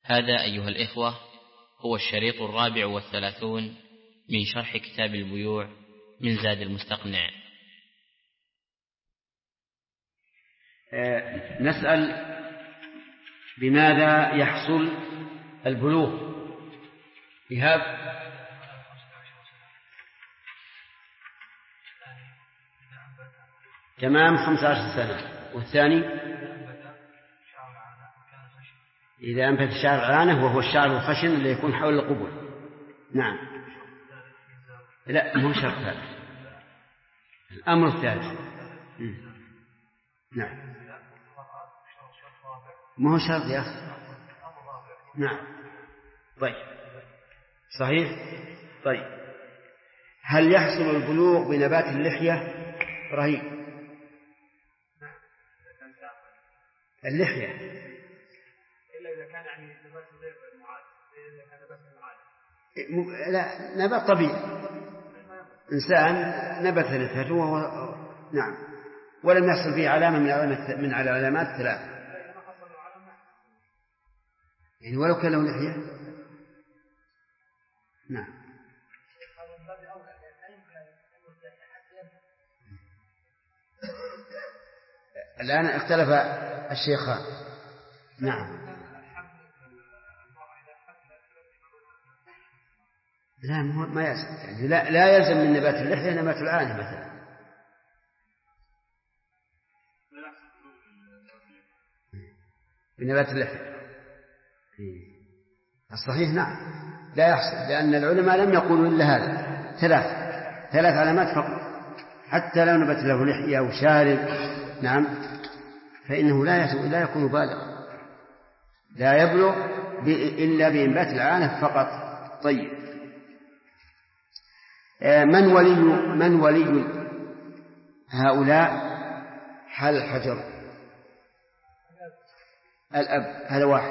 هذا أيها الإخوة هو الشريط 34 من شرح كتاب البيوع من زاد المستقنع. نسأل بماذا يحصل البلوغ؟ إيهاب؟ تمام 15 سنة. والثاني إذا أنبت شعر العانة وهو الشعر الخشن اللي يكون حول القبل. نعم. لا مو شرط هذا. الأمر الثالث. نعم مو شرط يا أخي. نعم طيب صحيح. طيب هل يحصل البلوغ بنبات اللحية؟ رهيب. اللحية إلا إذا كان يعني نبات غير معاد، إذا كان نبات معاد. لا نبات طبيعي، إنسان نبت لحيته وهو نعم ولم يحصل فيه علامة من علامات ثلاث، يعني ولو كان له لحية. نعم الآن اختلف الشيخان. نعم لا ما يلزم، يعني لا يلزم من نبات اللحية نبات العانة مثلا. بنبات اللحية الصحيح نعم لا يحصل، لأن العلماء لم يقولوا إلا هذا ثلاث علامات فقط، حتى لو نبت له لحية أو شارب نعم فإنه لا يكون بالغا، لا يبلغ إلا بإنبات العانة فقط. طيب من ولي هؤلاء حال الحجر؟ الأب، هذا واحد،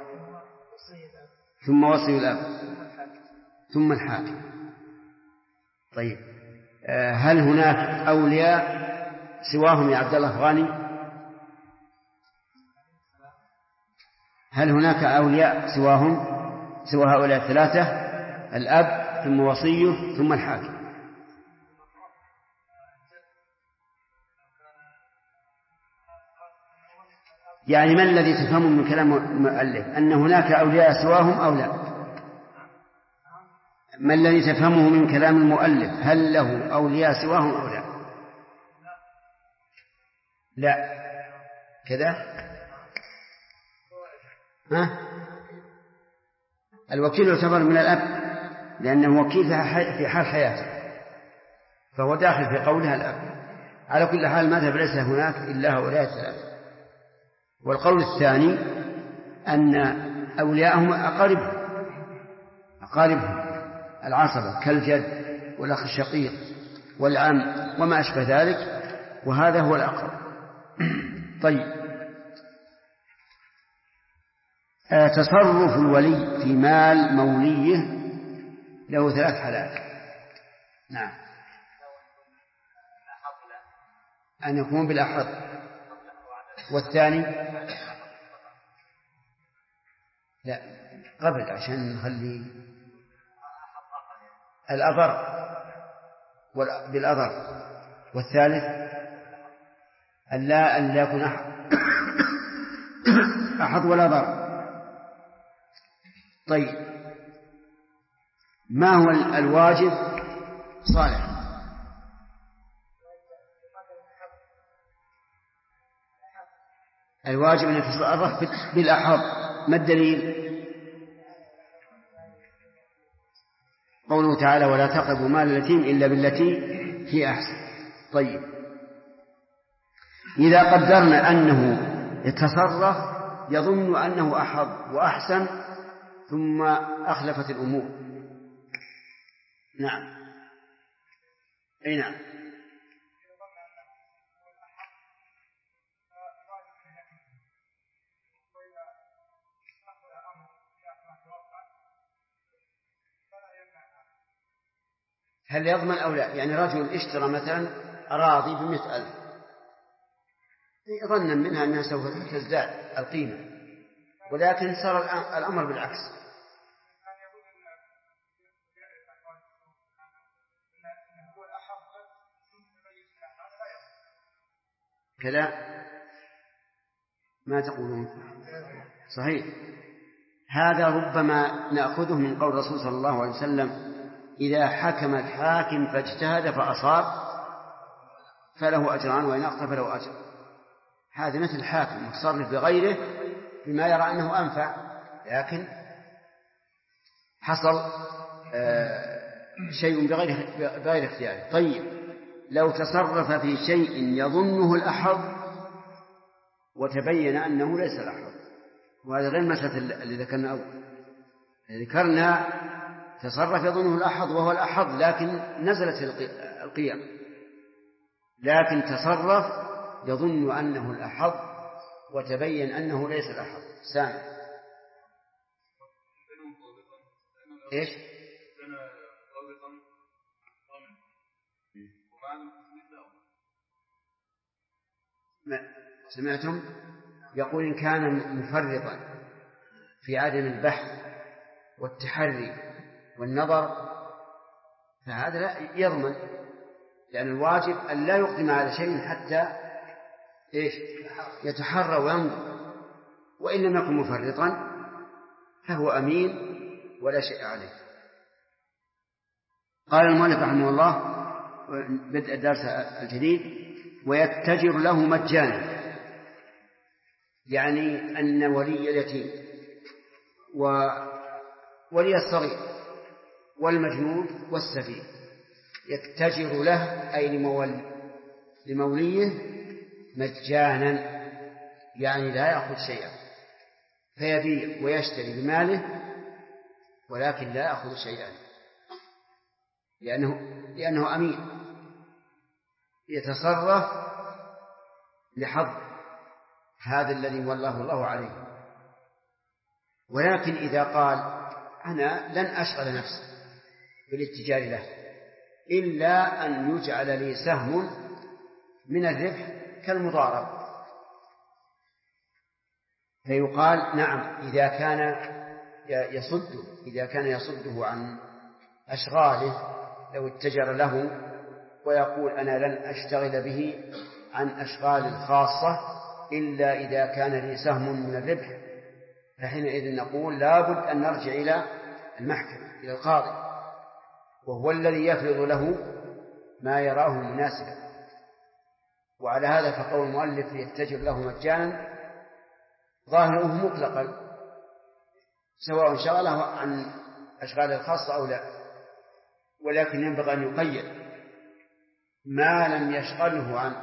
ثم وصي الأب، ثم الحاكم. طيب هل هناك أولياء سواهم يا عبد الله أفغاني؟ هل هناك أولياء سوى هؤلاء الثلاثة؟ الأب ثم وصيه ثم الحاكم. يعني ما الذي تفهمه من كلام المؤلف؟ أن هناك أولياء سواهم أو لا؟ ما الذي تفهمه من كلام المؤلف؟ هل له أولياء سواهم أو لا؟ لا كذا. الوكيل يعتبر من الأب لأنه وكيل في حال حياته، فهو داخل في قولها الأب. على كل حال ماذا ليس هناك إلا هؤلاء الثلاثة. والقول الثاني أن أولياءهم أقاربهم العصبة كالجد والأخ الشقيق والعم وما أشبه ذلك، وهذا هو الأقرب. طيب تصرف الولي في مال موليه له ثلاث حالات. نعم أن يكون بالأحظ، والثاني لا قبل عشان نخلي الأضر بالأضر، والثالث أن لا يكون أحظ ولا ضر. طيب ما هو الواجب صالح؟ الواجب أن يتصرف بالأحظ. ما الدليل؟ قوله تعالى ولا تقربوا مال اليتيم إلا بالتي هي أحسن. طيب إذا قدرنا أنه يتصرف يظن أنه أحظ وأحسن ثم أخلفت الأمور. نعم أي نعم. هل يضمن أو لا؟ يعني رجل اشترى مثلا أراضي ب100,000 ظنا منها أنها سوف تزداد القيمة، ولكن صار الأمر بالعكس. كذا ما تقولون صحيح. هذا ربما نأخذه من قول الرسول صلى الله عليه وسلم: إذا حكم الحاكم فاجتهد فأصاب فله أجران وإن أخطأ فله أجر. هذا مثل الحاكم متصرف بغيره بما يرى أنه أنفع، لكن حصل شيء بغير اختياره. طيب، لو تصرف في شيء يظنه الأحظ وتبين أنه ليس الأحظ، وهذا غير مسألة اللي ذكرنا أول. ذكرنا تصرف يظنه الأحظ وهو الأحظ لكن نزلت القيم، لكن تصرف يظن أنه الأحظ وتبين أنه ليس الأحظ. سامع إيش؟ سمعتم؟ يقول إن كان مفرطا في عدم البحث والتحري والنظر فهذا لا يضمن، لأن الواجب أن لا يقدم على شيء حتى يتحرى وينظر، وإن لم يكن مفرطا فهو أمين ولا شيء عليه. قال المؤلف رحمه الله بدء الدرس الجديد: ويتجر له مجانا، يعني أن ولي اليتيم وولي الصغير والمجنون والسفيه يتجر له أي لموليه مجانا، يعني لا يأخذ شيئا، فيبيع ويشتري بماله ولكن لا يأخذ شيئا، لأنه أمين يتصرف لحظ هذا الذي والله الله عليه. ولكن إذا قال: أنا لن أشغل نفسي بالاتجار له إلا أن يجعل لي سهم من الربح كالمضارب، فيقال: نعم، إذا كان يصده عن أشغاله، لو اتجر له ويقول: أنا لن أشتغل به عن أشغال الخاصة إلا إذا كان لي سهم من الربح، فحينئذ نقول لابد أن نرجع إلى المحكمة، إلى القاضي، وهو الذي يفرض له ما يراه مناسبا. وعلى هذا فقول المؤلف يتجر له مجانا ظاهره مطلقا، سواء شغله عن أشغال الخاصة أو لا، ولكن ينبغي أن يقيد ما لم يشغله عن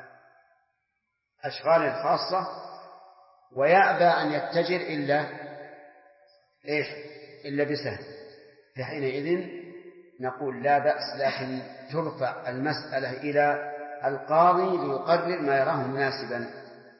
أشغال الخاصة ويأبى أن يتجر إلا بسهم، فحينئذ نقول لا بأس، لكن ترفع المسألة إلى القاضي ليقرر ما يراه مناسبا.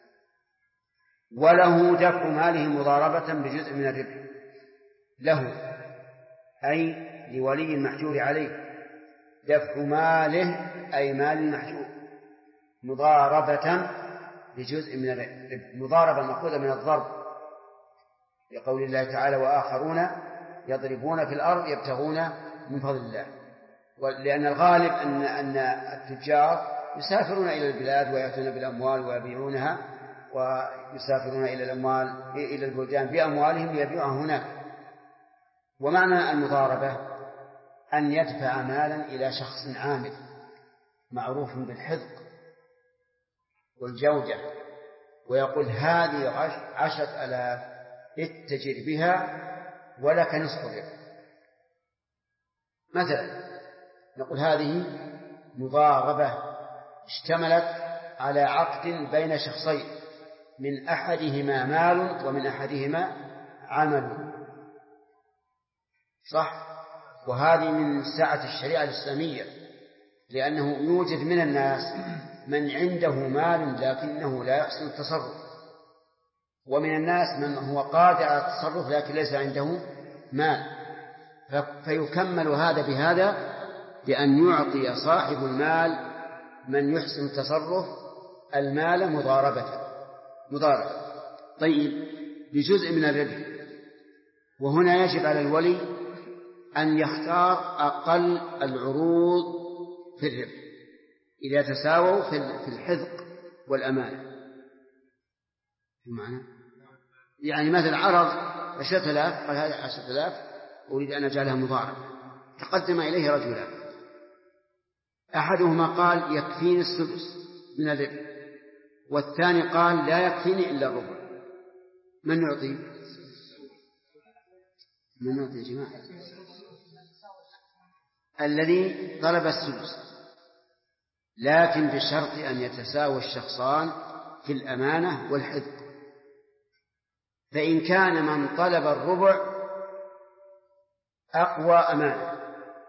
وله دفع ماله مضاربة بجزء من الربح، له أي لولي المحجور عليه دفع ماله أي مال المحجور مضاربة بجزء من الربح. مضاربة مأخوذة من الضرب، لقول الله تعالى: وآخرون يضربون في الأرض يبتغون من فضل الله. لأن الغالب أن التجار يسافرون إلى البلاد ويأتون بالأموال ويبيعونها، ويسافرون إلى البلدان بأموالهم ليبيعها هناك. ومعنى المضاربة أن يدفع مالا إلى شخص عامل معروف بالحذق والجودة، ويقول: هذه 10,000 اتجر بها ولك نصف الربح مثلا. نقول هذه مضاربة اشتملت على عقد بين شخصين، من أحدهما مال ومن أحدهما عمل، صح؟ وهذه من سعة الشريعة الإسلامية، لأنه يوجد من الناس من عنده مال لكنه لا يحسن التصرف، ومن الناس من هو قادر على التصرف لكن ليس عنده مال، فيكمل هذا بهذا بأن يعطي صاحب المال من يحسن التصرف المال مضاربة. طيب، بجزء من الربح. وهنا يجب على الولي أن يختار أقل العروض في الربح إذا تساووا في الحذق والأمانة. المعنى يعني مثل عرض 10,000، قال هذا 10,000 أريد أن أجعلها مضاربة. تقدم إليه رجلان، أحدهما قال يكفيني السدس من الربح، والثاني قال لا يكفيني إلا الربع. من يعطي؟ من يعطي يا جماعة؟ الذي طلب السدس، لكن بشرط أن يتساوى الشخصان في الأمانة والحذق. فإن كان من طلب الربع أقوى أمانة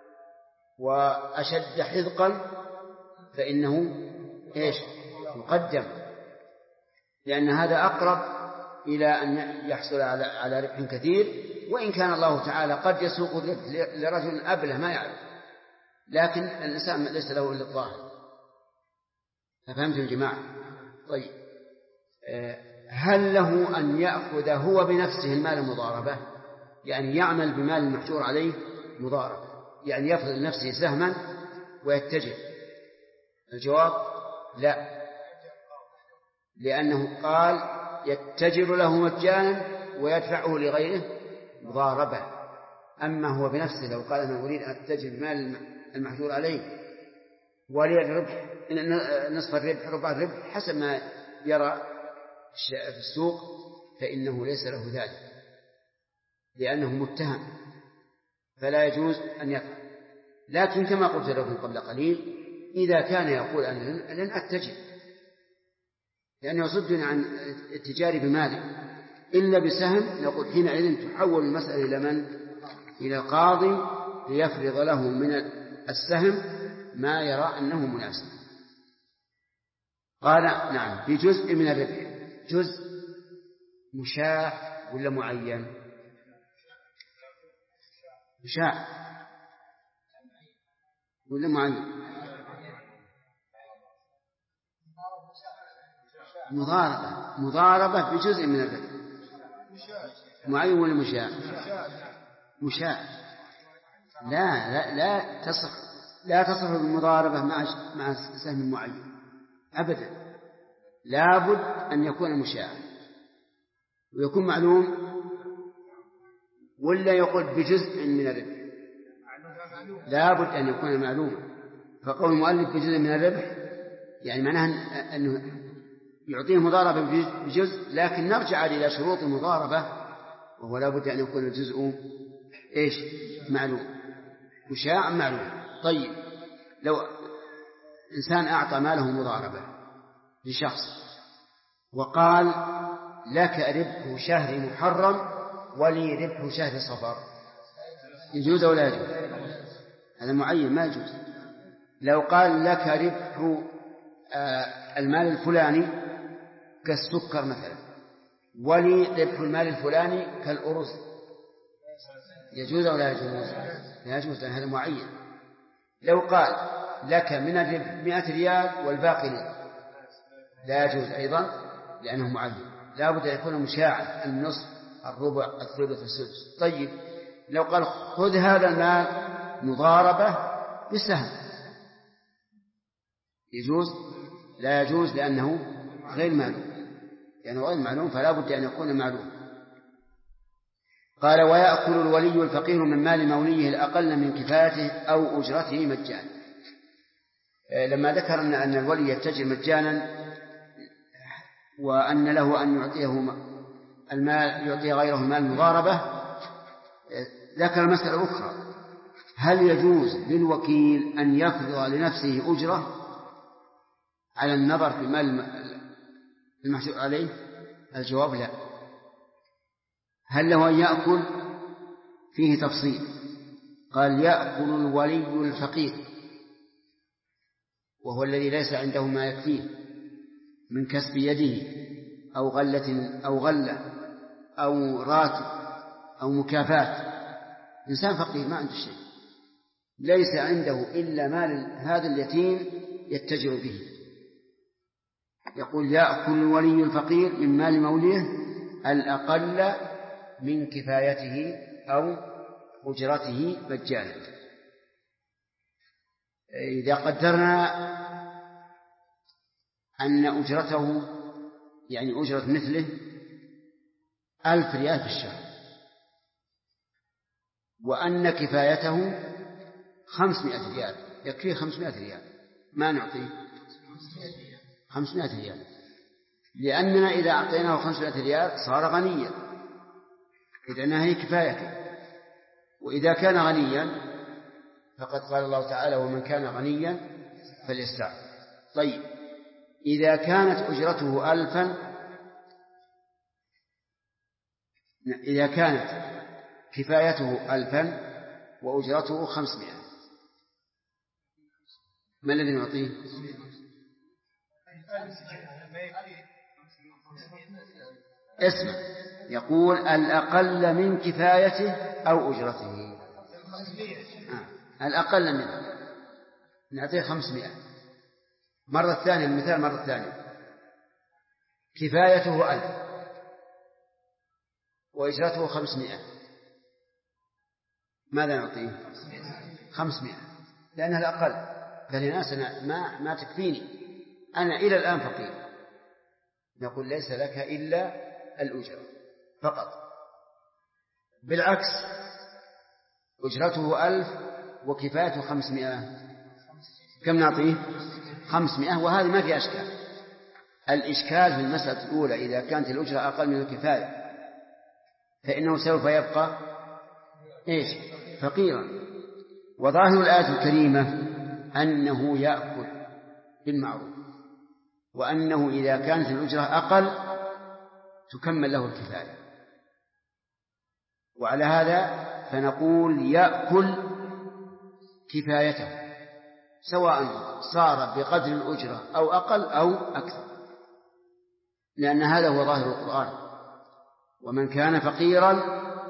وأشد حذقا فإنه يقدم، لأن هذا أقرب إلى أن يحصل على ربح كثير، وإن كان الله تعالى قد يسوق الربح لرجل أبله ما يعرف، لكن الإنسان ليس له إلا الظاهر. ففهمتم الجماعة؟ طيب، هل له أن يأخذ هو بنفسه المال مضاربة، يعني يعمل بمال المحجور عليه مضاربة، يعني يفرض لنفسه سهما ويتجر؟ الجواب لا، لأنه قال يتجر له مجانا ويدفعه لغيره مضاربة. أما هو بنفسه لو قال أنا أريد أن أتجر بمال المحجور عليه ولي الربح نصف الربح ربع الربح حسب ما يرى في السوق، فإنه ليس له ذلك، لأنه متهم فلا يجوز أن يفعل. لكن كما قلت لكم قبل قليل، إذا كان يقول أنا لن أتجر لأنه يصدني عن التجار بمالي إلا بسهم، نقول حينئذ تحول المسألة إلى من؟ إلى القاضي ليفرض له من السهم ما يرى أنه مناسب. قال نعم في جزء من الربح. جزء مشاع ولا معين؟ مشاع ولا معين؟ مضاربة بجزء من الربح. معين ولا مشاع؟ مشاع. لا تصح المضاربة مع سهم معين أبدا، لابد أن يكون مشاع ويكون معلوم، ولا يقول بجزء من الربح؟ لابد أن يكون معلوما. فقول المؤلف بجزء من الربح يعني معناه أنه يعطيه مضاربة بجزء، لكن نرجع إلى شروط المضاربة، وهو لابد أن يكون الجزء معلوم، مشاع معلوم. طيب، لو إنسان أعطى ماله مضاربة لشخص وقال لك ربح شهر محرم ولي ربح شهر صفر، يجوز أو لا يجوز؟ هذا معين ما يجوز. لو قال لك ربح المال الفلاني كالسكر مثلا ولي ربح المال الفلاني كالأرز، يجوز أو لا يجوز؟ لا يجوز، لأن هذا معين. لو قال لك من الربح 100 ريال والباقي لي، لا يجوز أيضا لأنه معين، لا بد أن يكون مشاعا، النصف الربع الثلث السدس. طيب، لو قال خذ هذا المال مضاربة بسهم، يجوز؟ لا يجوز لأنه غير معلوم، يعني غير معلوم، فلا بد أن يكون معلوم. قال ويأكل الولي الفقير من مال موليه الأقل من كفايته أو أجرته مجانا. لما ذكر أن الولي يتجر مجانا وأن له أن يعطيه المال، يعطي غيره المال مضاربة، ذكر مسألة أخرى: هل يجوز للوكيل أن يفرض لنفسه أجرة على النظر في المال المحجور عليه؟ الجواب لا. هل له أن يأكل؟ فيه تفصيل، قال يأكل الولي الفقير وهو الذي ليس عنده ما يكفيه من كسب يده أو غلة أو راتب أو مكافاة. إنسان فقير ما عنده شيء، ليس عنده إلا مال هذا اليتيم يتجر به، يقول يأكل الولي الفقير من مال موليه الأقل من كفايته أو أجرته مجانا. إذا قدرنا أن أجرته يعني أجرة مثله 1000 ريال في الشهر، وأن كفايته 500 ريال، يكفيه 500 ريال، ما نعطيه 500 ريال، لأننا إذا أعطيناه 500 ريال صار غنيا، إذن هي كفايته. وإذا كان غنيا فقد قال الله تعالى: ومن كان غنيا فليستعفف. طيب، إذا كانت أجرته 1000، إذا كانت كفايته 1000 وأجرته 500، ما الذي نعطيه؟ اسمع، يقول الأقل من كفايته أو أجرته، الأقل منه نعطيه 500. مرة ثانية، المثال مرة ثانية، كفايته 1000 وإجرته 500، ماذا نعطيه؟ 500، لأنها الأقل. فلناس ما تكفيني، أنا إلى الآن فقير، نقول ليس لك إلا الأجرة فقط. بالعكس، أجرته 1000 وكفايته 500، كم نعطيه؟ 500. وهذه ما في أشكال. الإشكال في المسألة الأولى، إذا كانت الأجرة أقل من الكفاية فإنه سوف يبقى فقيرا. وظاهر الآية الكريمة أنه يأكل بالمعروف، وأنه إذا كانت الأجرة أقل تكمل له الكفاية. وعلى هذا فنقول يأكل كفايته، سواء صار بقدر الأجرة أو أقل أو أكثر، لأن هذا هو ظاهر القرآن: ومن كان فقيرا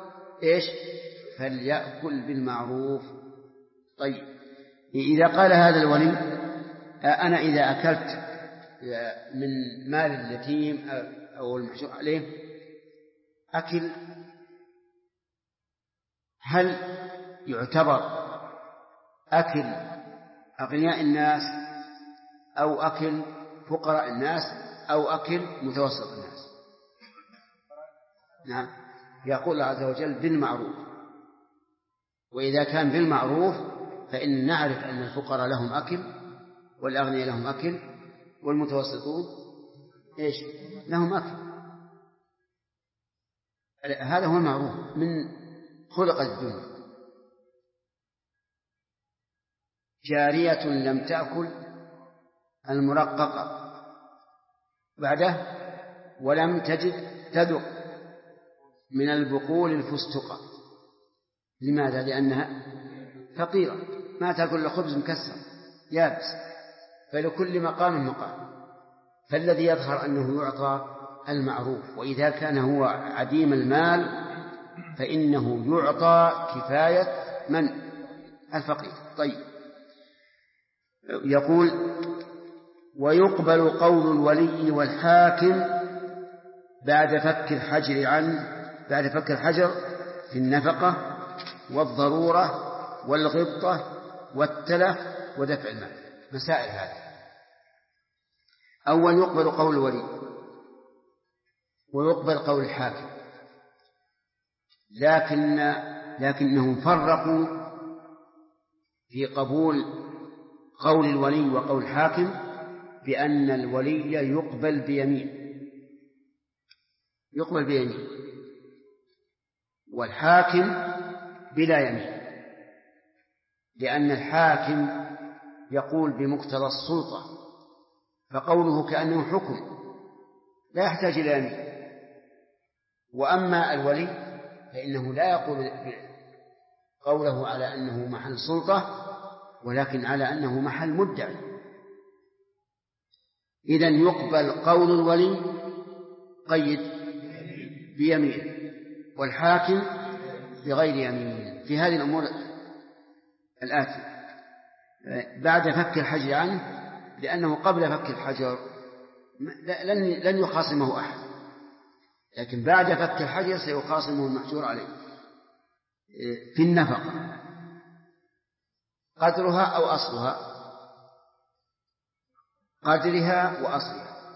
فليأكل بالمعروف. طيب، إذا قال هذا الولي: أنا إذا أكلت من مال اليتيم أو المحجور عليه أكل، هل يعتبر أكل أغنياء الناس أو أكل فقراء الناس أو أكل متوسط الناس؟ نعم، يقول الله عز وجل: بالمعروف. وإذا كان بالمعروف فإن نعرف أن الفقراء لهم أكل، والأغنياء لهم أكل، والمتوسطون لهم أكل. هذا هو المعروف من خلق الدنيا. جارية لم تأكل المرققة، بعده ولم تجد تذق من البقول الفستقة. لماذا؟ لأنها فقيرة، ما تأكل الخبز مكسر يابس، فلكل مقام مقام. فالذي يظهر أنه يعطى المعروف، وإذا كان هو عديم المال فإنه يعطى كفاية من؟ الفقير. طيب، يقول: ويقبل قول الولي والحاكم بعد فك الحجر عنه، بعد فك الحجر في النفقة والضرورة والغبطة والتلف ودفع المال. مسائل هذه: أول، يقبل قول الولي ويقبل قول الحاكم، لكنهم فرقوا في قبول قول الولي وقول الحاكم بأن الولي يقبل بيمين والحاكم بلا يمين، لأن الحاكم يقول بمقتضى السلطة، فقوله كأنه حكم لا يحتاج إلى يمين. وأما الولي فإنه لا يقول قوله على أنه محل سلطة، ولكن على أنه محل مدعي. إذن يقبل قول الولي قيد بيمين، والحاكم بغير يمين في هذه الأمور الآتية: بعد فك الحجر عنه، لأنه قبل فك الحجر لن يخاصمه أحد، لكن بعد فك الحجر سيخاصمه المحجور عليه في النفقة قدرها أو أصلها، قدرها وأصلها.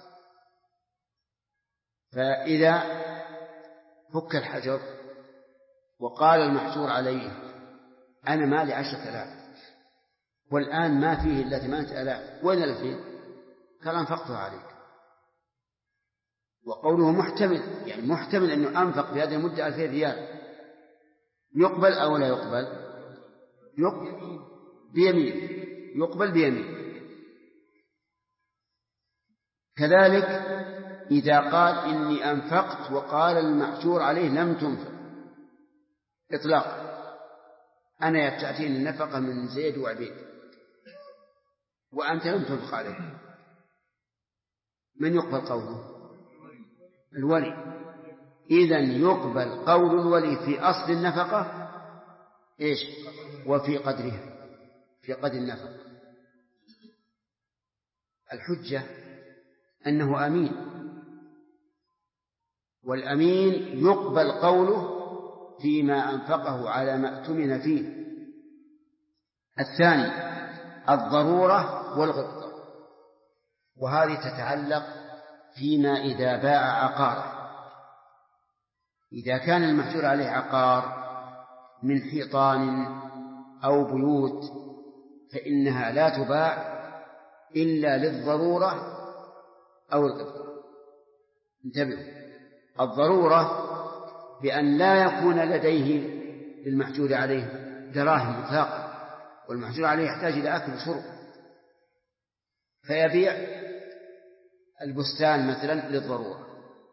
فإذا فك الحجر وقال المحجور عليه أنا مالي 10,000 والآن ما فيه إلا 8,000، وين الفين؟ قال أنفقتها عليك. وقوله محتمل يعني محتمل أنه أنفق في هذه المدة 2,000 ريال، يقبل أو لا يقبل؟ يقبل بيمين، يقبل بيمين. كذلك إذا قال إني أنفقت وقال المحجور عليه لم تنفق إطلاق، أنا تأتيني النفقة من زيد وعبيد وأنت لم تنفق عليه، من يقبل قوله؟ الولي. إذن يقبل قول الولي في أصل النفقة إيش؟ وفي قدرها، في قدر النفقة. الحجة أنه أمين، والأمين يقبل قوله فيما أنفقه على ما اؤتمن فيه. الثاني الضرورة والغبطة، وهذه تتعلق فيما إذا باع عقارا. إذا كان المحجور عليه عقار من حيطان أو بيوت فإنها لا تباع إلا للضرورة أو الغبطة. انتبهوا، الضرورة بأن لا يكون لديه للمحجور عليه دراهم مطلقة، والمحجور عليه يحتاج إلى أكل وشرب، فيبيع البستان مثلا للضرورة.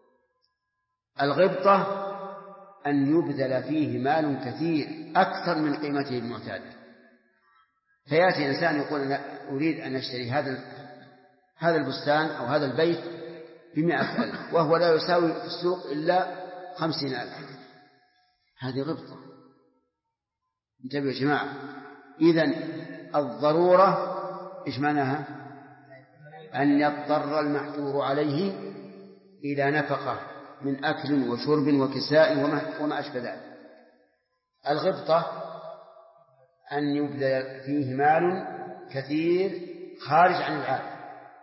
الغبطة أن يبذل فيه مال كثير أكثر من قيمته المعتادة، فيأتي إنسان يقول أنا أريد أن أشتري هذا البستان أو هذا البيت ب100,000 وهو لا يساوي في السوق إلا 50,000. هذه غبطة. انتبهوا يا جماعة. إذن الضرورة إيش معناها؟ أن يضطر المحجور عليه إلى نفقة من أكل وشرب وكساء وما أشبه ذلك. الغبطة أن يبذل فيه مال كثير خارج عن العادة.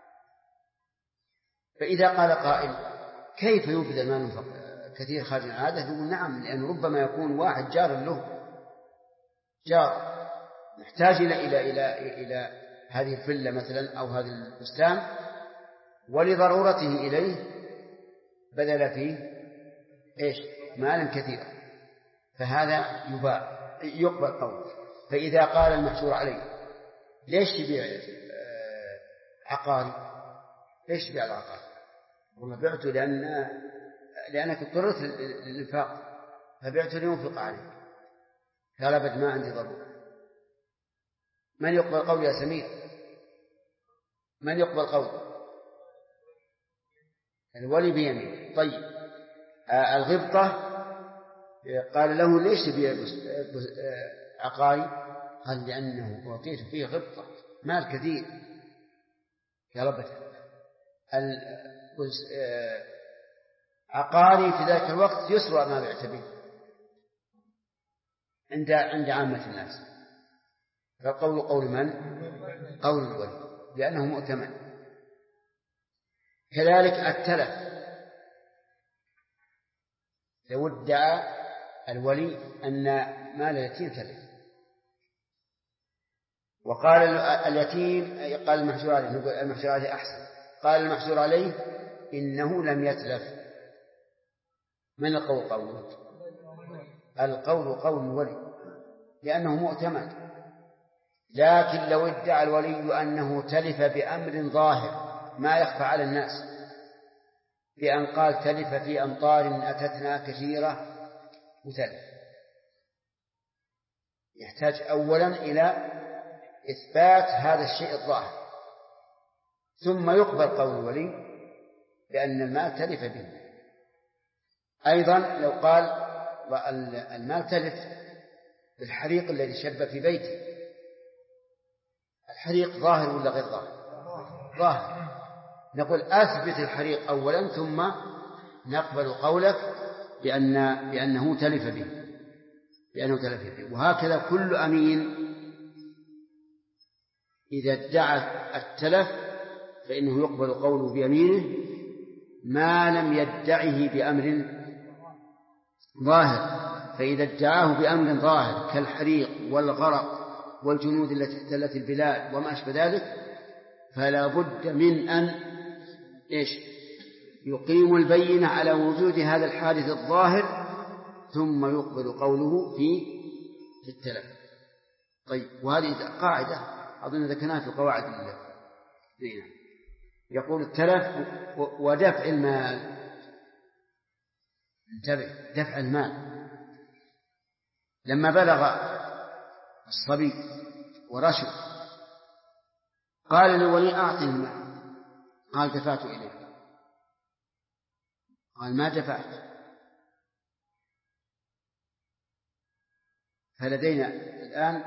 فإذا قال قائل كيف يبذل مال كثير خارج عن العادة؟ يقول نعم، لأن ربما يكون واحد جار له، جار محتاج إلى هذه الفلة مثلا أو هذا البستان، ولضرورته إليه بذل فيه إيش؟ مالا كثيرا، فهذا يقبل قوله. فإذا قال المحجور عليه ليش تبيع عقاري؟ ليش تبيع العقار؟ وما بعته لأنك اضطررت للإنفاق فبعته لينفق عليك. قال أبد ما عندي ضرورة. من يقبل قول يا سمير؟ من يقبل قول؟ الولي بيمين. طيب الغبطة قال له ليش تبيع عقاري؟ قال لأنه أعطيت فيه غبطة مال كثير. يا رب عقاري في ذلك الوقت يسوى ما بعت به عند عامة الناس. فالقول قول من؟ قول الولي، لأنه مؤتمن. كذلك التلف، لو ادعى الولي أن مال اليتيم تلف وقال اليتيم، قال المحجور عليه، نقول المحجور عليه أحسن، قال المحجور عليه إنه لم يتلف، من القول قوله؟ القول قول الولي لأنه مؤتمن. لكن لو ادعى الولي أنه تلف بأمر ظاهر ما يخفى على الناس، بأن قال تلف في أمطار أتتنا كثيرة وتلف، يحتاج أولا إلى إثبات هذا الشيء الظاهر، ثم يقبل قول الولي بأن المال تلف به. أيضا لو قال المال تلف بالحريق الذي شب في بيته، الحريق ظاهر ولا غير ظاهر؟ ظاهر. نقول أثبت الحريق أولا ثم نقبل قولك بأنه تلف به، وهكذا كل أمين إذا ادعى التلف فإنه يقبل قوله بيمينه ما لم يدعه بأمر ظاهر. فإذا ادعاه بأمر ظاهر كالحريق والغرق والجنود التي احتلت البلاد وما أشبه ذلك فلا بد من أن يقيم البينة على وجود هذا الحادث الظاهر ثم يقبل قوله في التلف. طيب، وهذه قاعدة أظن ذكرناها في قواعد الدين. يقول التلف ودفع المال. انتبه، دفع المال لما بلغ الصبي ورشد قال لولي أعطني المال، قال دفعت إليك، قال ما دفعت. فلدينا الآن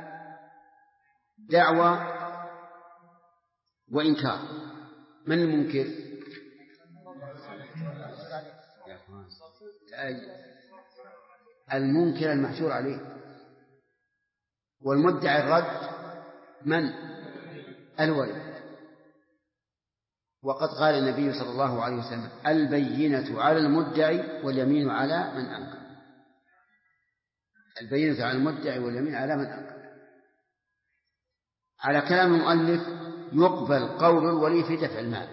دعوى وإنكار. من المنكر؟ المنكر المحجور عليه، والمدعي الرد من؟ الولي. وقد قال النبي صلى الله عليه وسلم البينة على المدعي واليمين على من أنكر. البينة على المدعي واليمين على من أنكر. على كلام المؤلف يقبل قول الولي في دفع المال،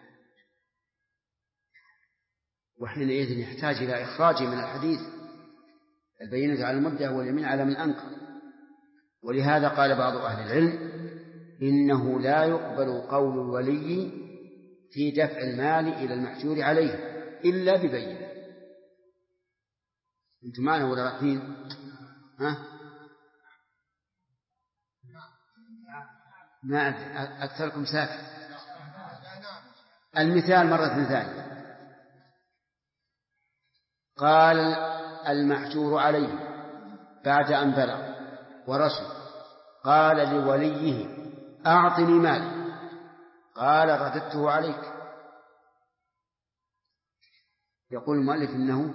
وحينئذ يحتاج إلى إخراجه من الحديث البينة على المدعي واليمين على من أنكر. ولهذا قال بعض أهل العلم إنه لا يقبل قول الولي في دفع المال إلى المحجور عليه إلا ببينة. أنتم معنا ولا رايحين؟ ما أكثركم ساكت. المثال مرة ثانية، قال المحجور عليه بعد أن بلغ ورشد قال لوليه أعطني مالي، قال رددته عليك. يقول المؤلف إنه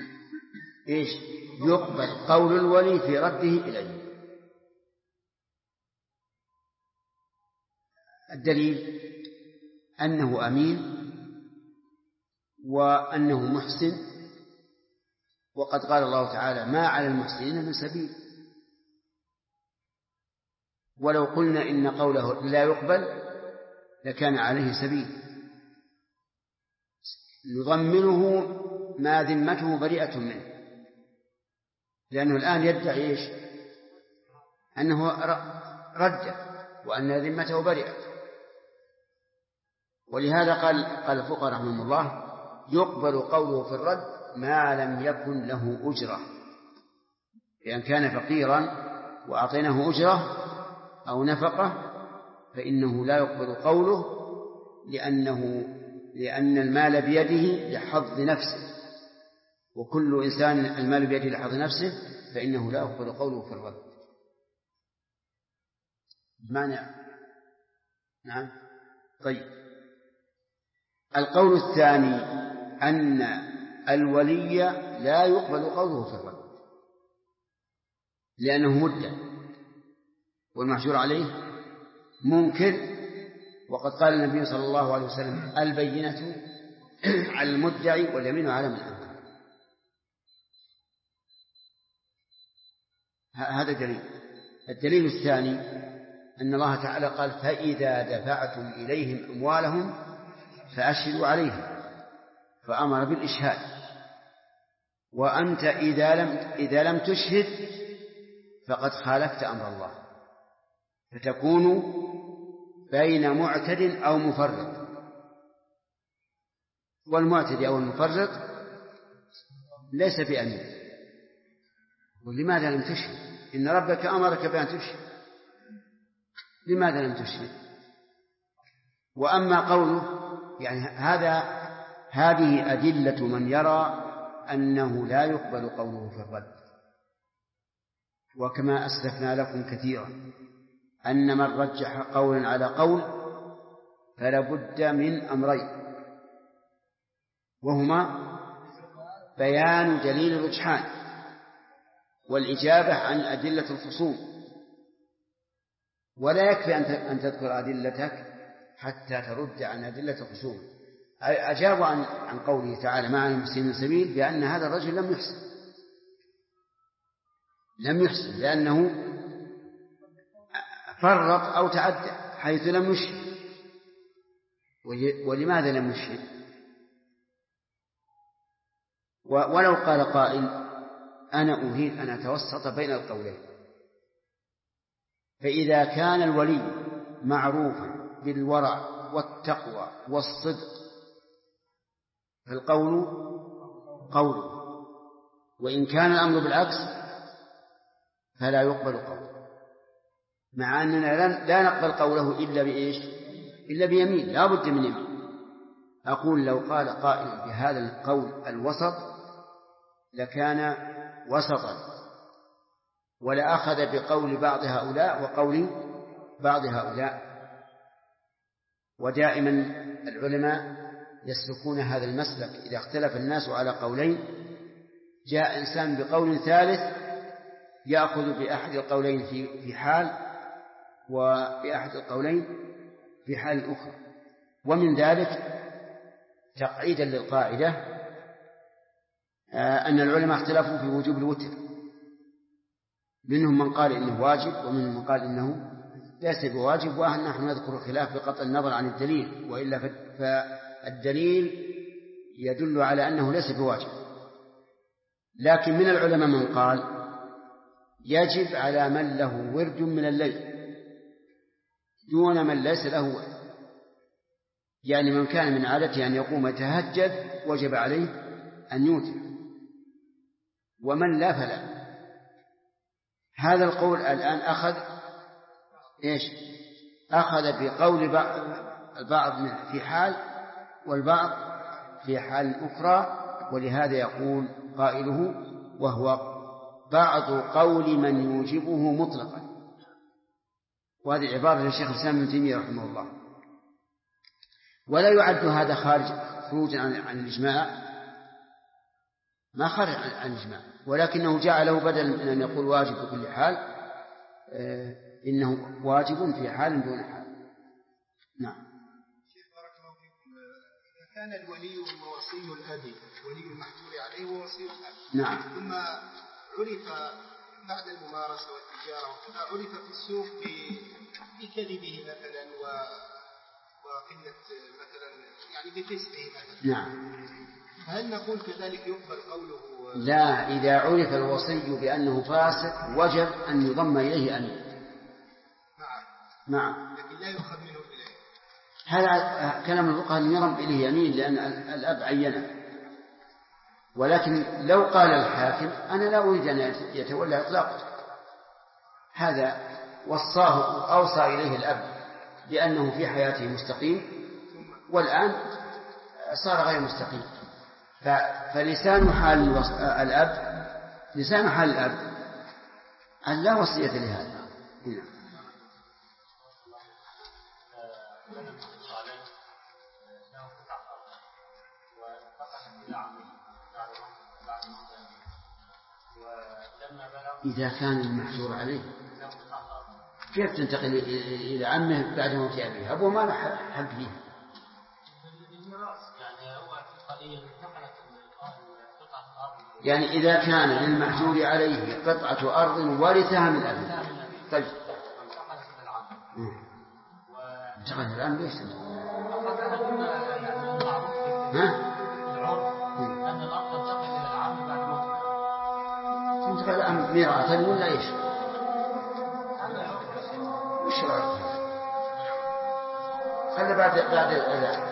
يقبل قول الولي في رده إليه. الدليل أنه أمين وأنه محسن، وقد قال الله تعالى ما على المحسنين من سبيل. ولو قلنا إن قوله لا يقبل لكان عليه سبيل، نضمنه ما ذمته بريئة منه، لأنه الآن يدعي أنه رد وأن ذمته بريئة. ولهذا قال الفقهاء رحمهم الله يقبل قوله في الرد ما لم يكن له أجرة، لأن كان فقيرا وأعطيناه أجرة أو نفقة فإنه لا يقبل قوله لأن المال بيده لحظ نفسه، وكل إنسان المال بيده لحظ نفسه فإنه لا يقبل قوله في الرد. معنى نعم. طيب، القول الثاني أن الولي لا يقبل قوله في الرد لأنه مدعي والمحجور عليه منكر، وقد قال النبي صلى الله عليه وسلم البينة على المدعي واليمين على من أنكر. هذا دليل. الدليل الثاني أن الله تعالى قال فإذا دفعتم إليهم أموالهم فأشهدوا عليهم، فأمر بالإشهاد. وأنت إذا لم تشهد فقد خالفت أمر الله، فتكون بين معتد أو مفرط، والمعتد أو المفرط ليس بأمين. ولماذا لم تشهد؟ إن ربك أمرك بأن تشهد، لماذا لم تشهد؟ وأما قوله يعني هذه أدلة من يرى أنه لا يقبل قوله في الرد. وكما أسلفنا لكم كثيرا أن من رجح قولا على قول فلا بد من أمرين، وهما بيان دليل الرجحان والإجابة عن أدلة الخصوم، ولا يكفي أن تذكر أدلتك حتى ترد عن أدلة الخصوم. أجابوا عن قوله تعالى ما على المحسنين من سبيل بأن هذا الرجل لم يحسن لأنه فرط أو تعدى حيث لم يشهد. ولماذا لم يشهد؟ ولو قال قائل أنا أريد أن أتوسط بين القولين، فإذا كان الولي معروفا بالورع والتقوى والصدق فالقول قوله، وإن كان الأمر بالعكس فلا يقبل قوله، مع أننا لا نقبل قوله إلا بإيش؟ إلا بيمين، لا بد من يمين. أقول لو قال قائل بهذا القول الوسط لكان وسطا، ولأخذ بقول بعض هؤلاء وقول بعض هؤلاء. ودائما العلماء يسلكون هذا المسلك، إذا اختلف الناس على قولين جاء إنسان بقول ثالث يأخذ بأحد القولين في حال وبأحد القولين في حال أخرى. ومن ذلك تقعيدا للقاعدة أن العلماء اختلفوا في وجوب الوتر، منهم من قال إنه واجب ومنهم من قال إنه ليس بواجب، ونحن نذكر الخلاف بقطع النظر عن الدليل، وإلا فالدليل يدل على أنه ليس بواجب. لكن من العلماء من قال يجب على من له ورد من الليل دون من ليس له ورد، يعني من كان من عادته أن يقوم يتهجد وجب عليه أن يوتر، ومن لا فلا. هذا القول الآن أخذ بقول البعض في حال والبعض في حال أخرى، ولهذا يقول قائله وهو بعض قول من يوجبه مطلقا. وهذه عبارة للشيخ الإسلام ابن تيمية رحمه الله. ولا يعد هذا خروجا عن الإجماع، ما خرج عن الإجماع، ولكنه جعله بدل من أن يقول واجب بكل حال إنه واجب في حال دون حال. نعم. شيخ بارك الله فيكم. إذا كان الولي هو وصي الأب، ولي المحجور عليه هو وصي الأب، نعم، ثم عرف بعد الممارسة والتجارة وكذا عرف في السوق بكذبه مثلا وقلة مثلا يعني بفسقه مثلا، نعم، هل نقول كذلك يقبل قوله؟ لا، إذا عرف الوصي بأنه فاسق وجب أن يضم إليه أمين. نعم، لكن لا يؤخذ منه إليه. هذا كلام الفقهاء يضم إليه أمين لأن الأب عينه. ولكن لو قال الحاكم أنا لا أريد أن يتولى إطلاقه، هذا وصاه أوصى إليه الأب بأنه في حياته مستقيم والآن صار غير مستقيم، فلسان حال الأب لسان حال الأب أن لا وصية لهذا. هنا إذا كان المحجور عليه كيف تنتقل إلى عمه بعد موت أبيه؟ أبوه ما له حق فيه. يعني إذا كان للمحجور عليه قطعة أرض ورثها من أبيه. طيب انتقل الآن ليش تنتقل الآن ميراثا ولا إيش؟ وش رأيك؟ خلي بعد الأذان.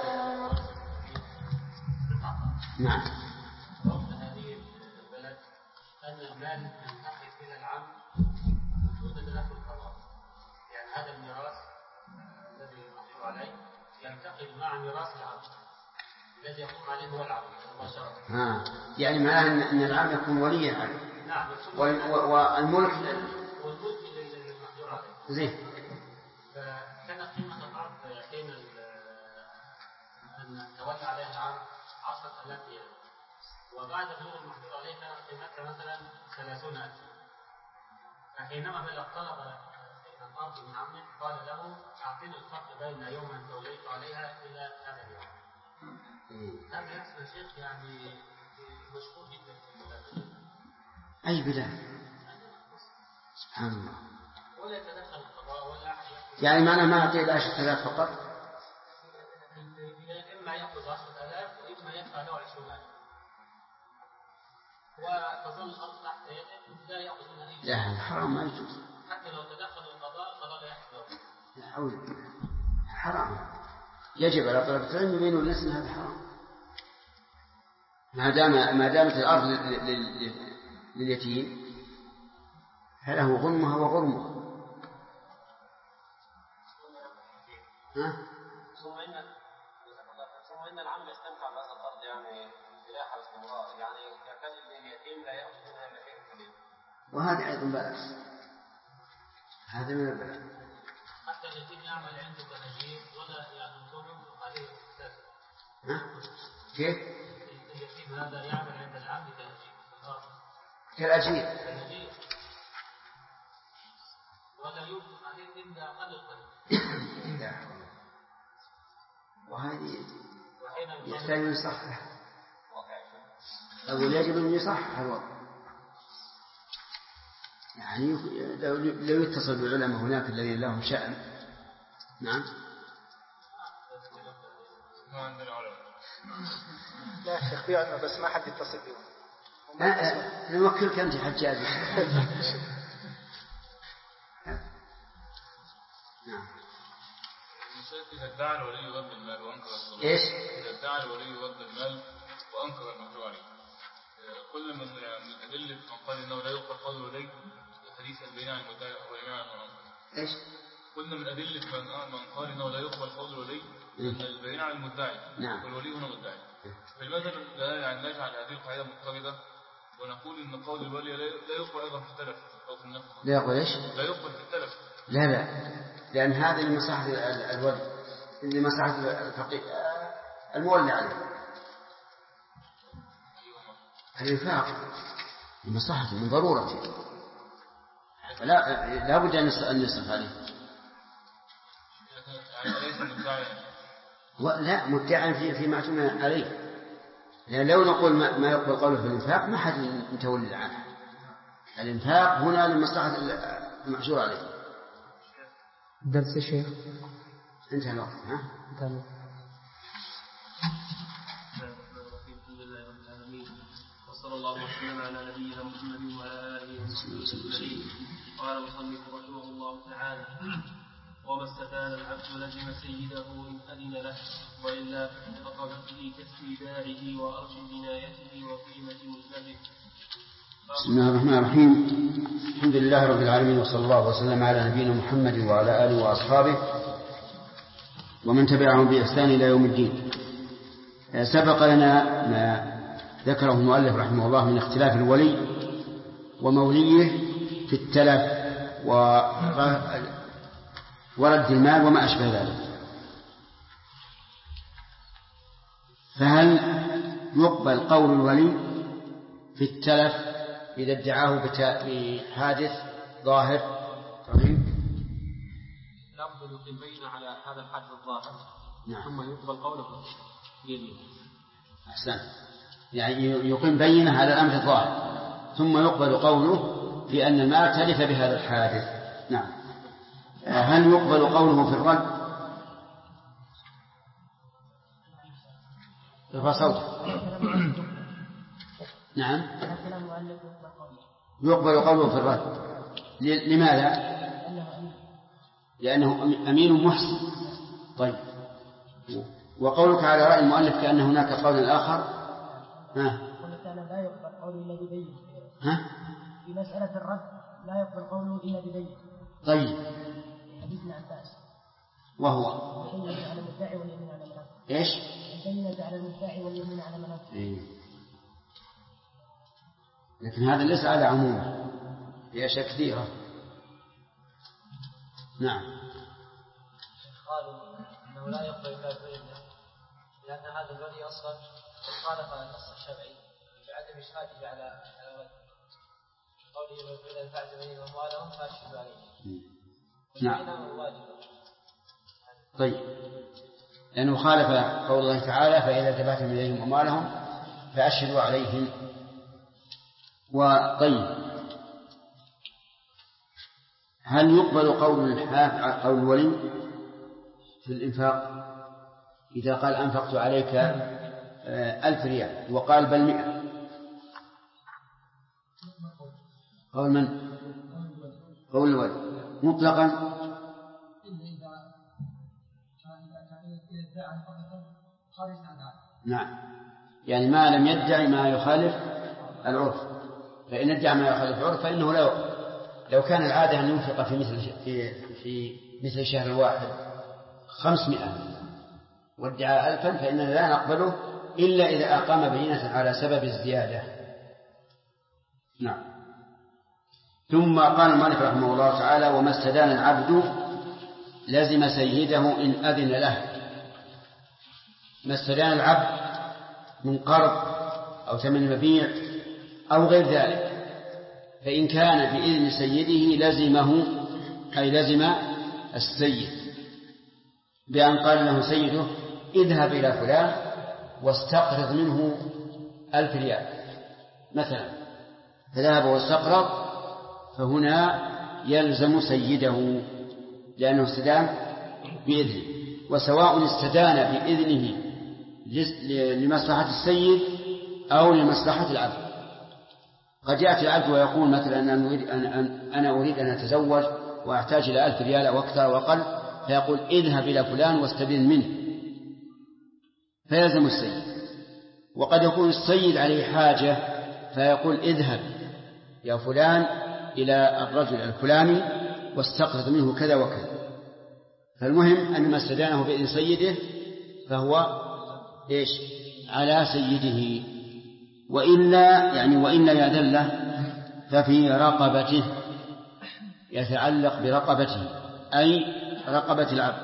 نعم. هذه البلد أن المال ينتقل إلى العم دون له القضاء، يعني هذا الميراث الذي يحصل عليه ينتقل مع ميراث العم الذي يقوم عليه هو العم مباشرة. يعني معناه أن العم يكون وليا عليه. نعم. والملك للمحجور عليه. زين. فكان قيمة الأرض حين أن تولى عليها العام 10,000 ريال، وبعد بلوغ المحجور عليه كانت قيمتها مثلا 30,000. فحينما بلغ طلب الأرض من عمه قال له أعطني الفرق بين يوم أن توليت عليها إلى هذا اليوم. هذا يحصل يا شيخ يعني مشهور جدا في البلاد. أي بلاد؟ سبحان الله. ولا يتدخل القضاء ولا أحد. يعني معنى ما أعطي 10,000 فقط؟ إما يأخذ 10,000 وإما يدفع له 20,000. وتظل الأرض تحت يده لا يأخذ منها أي شيء. لا هذا حرام ما يجوز. حتى لو تدخل القضاء لا يحصل. لا حول. حرام. يجب على طلبة العلم يبينوا للناس أن هذا حرام. ما دامت الأرض لليتيم فله غنمها وغرمها. ثم إن العم يستمتع بهذا الأرض يعني بلاحة باستمرار، يعني يكاد اليتيم لا يأخذ منها إلا شيء قليل. وهذا أيضا بأس. هذا من البلاء. حتى اليتيم يعمل عنده كنجيب ولا يأخذونه عليه أساسا. كيف؟ اليتيم هذا يعمل عند العم كنجيب. كالأجير. ولا يوجد عليه إلا أقل القليل. وهذه يحتاج أن يصحح. أقول يجب أن يصحح الوضع. يعني لو يتصل بالعلماء هناك الذين لهم شأن. نعم. ما عندنا علماء. لا شيخ في علماء بس ما حد يتصل بهم. نوكلك أنت حجاج. نعم. إذا ادعى الولي رد المال وأنكر الصلاة. إيش؟ إذا ادعى الولي رد المال وأنكر المحجور عليه. كل من أدلة من قال إنه لا يقبل قول الولي حديث البينة عن المدعي واليمين عن المنكر. إيش؟ كل من أدلة من قال إنه لا يقبل قول الولي البينة عن المدعي. نعم. والولي هنا مدعي. فلماذا لا نجعل هذه القاعدة مضطردة ونقول إن قول الولي لا يقبل أيضا في التلف أو في النفس؟ لا يقبل إيش؟ لا يقبل في التلف. لا لأن هذا لمصلحة الولي، لمصلحة الفقيه المولى عليه. الإنفاق لمصلحته من ضرورته، لا بد أن يصرف عليه. ليس مدعي. لا مدعي في معتمد عليه. لأن لو نقول ما يقبل قوله في الإنفاق ما حد متولي عنه. الإنفاق هنا لمصلحة المحجور عليه. درس الشيخ انتهى الوقت. انتهى الوقت. الحمد لله رب العالمين وصلى الله وسلم على نبينا محمد وعلى آله وصحبه وسلم. قال المصنف رحمه الله تعالى: وما استفاد العبد لزم سيده إن أذن له، وإلا فقبته كاستيداعه وأرش جنايته وقيمة مزده. بسم الله الرحمن الرحيم. الحمد لله رب العالمين وصلى الله وسلم على نبينا محمد وعلى آله وأصحابه ومن تبعهم بإحسان إلى يوم الدين. سبق لنا ما ذكره المؤلف رحمه الله من اختلاف الولي وموليه في التلف ورد المال وما أشبه ذلك. فهل يقبل قول الولي في التلف إذا ادعاه بحادث ظاهر رهيب؟ لابد أن يبين على هذا الحادث الظاهر. نعم. ثم يقبل قوله يمين. أحسن. يعني يقيم بينة على الأمر الظاهر ثم يقبل قوله في أن المال تلف بهذا الحادث. نعم. هل يقبل قوله في الرد؟ ارفع صوتك. نعم. يقبل قوله في الرد. لماذا؟ لأنه أمين محسن. طيب. وقولك على رأي المؤلف كأن هناك قول آخر. لا يقبل قوله إلا ببين. في مسألة الرد لا يقبل قوله إلا ببين. طيب. حديثنا عباس. وهو البينة على المدعي واليمين على من أنكر. إيش؟ البينة على المدعي واليمين على من أنكر. لكن هذا ليس على عمومه، في أشياء كثيرة. نعم. قالوا إنه لا يقبل كافرين لأن هذا الولي أصلا خالف النص الشرعي بعدم إشهاده على قوله إذا دفعتم إليهم أموالهم فأشهدوا عليهم. نعم. طيب، لأنه خالف قول الله تعالى فإذا دفعتم إليهم أموالهم فأشهدوا عليهم. وطيب، هل يقبل قول الولي في الإنفاق إذا قال أنفقت عليك 1000 ريال وقال بل 100؟ قول من؟ قول الولي مطلقا. نعم، يعني ما لم يدعي ما يخالف العرف، فإن ادعى ما يخالف العرف فإنه لو كان العادة أن ينفق في مثل شهر الواحد 500 وادعى 1000 فإننا لا نقبله إلا إذا أقام بينة على سبب الزيادة. نعم. ثم قال المؤلف رحمه الله تعالى: وما استدان العبد لزم سيده إن أذن له. ما استدان العبد من قرض أو ثمن مبيع أو غير ذلك، فإن كان بإذن سيده لزمه، أي لزم السيد، بأن قال له سيده: اذهب إلى فلان واستقرض منه 1000 ريال مثلا، فذهب واستقرض، فهنا يلزم سيده لأنه استدان بإذنه. وسواء استدان بإذنه لمصلحة السيد أو لمصلحة العبد. قد يأتي العبد ويقول مثلا: أنا أريد أن أتزوج وأحتاج إلى 1000 ريال أو أكثر وأقل، فيقول: اذهب إلى فلان واستدن منه، فيلزم السيد. وقد يكون السيد عليه حاجة فيقول: اذهب يا فلان إلى الرجل الفلاني واستقرض منه كذا وكذا. فالمهم أن ما استدانه بإذن سيده فهو إيش؟ على سيده. وإلا يأذن له ففي رقبته، يتعلق برقبته أي رقبة العبد.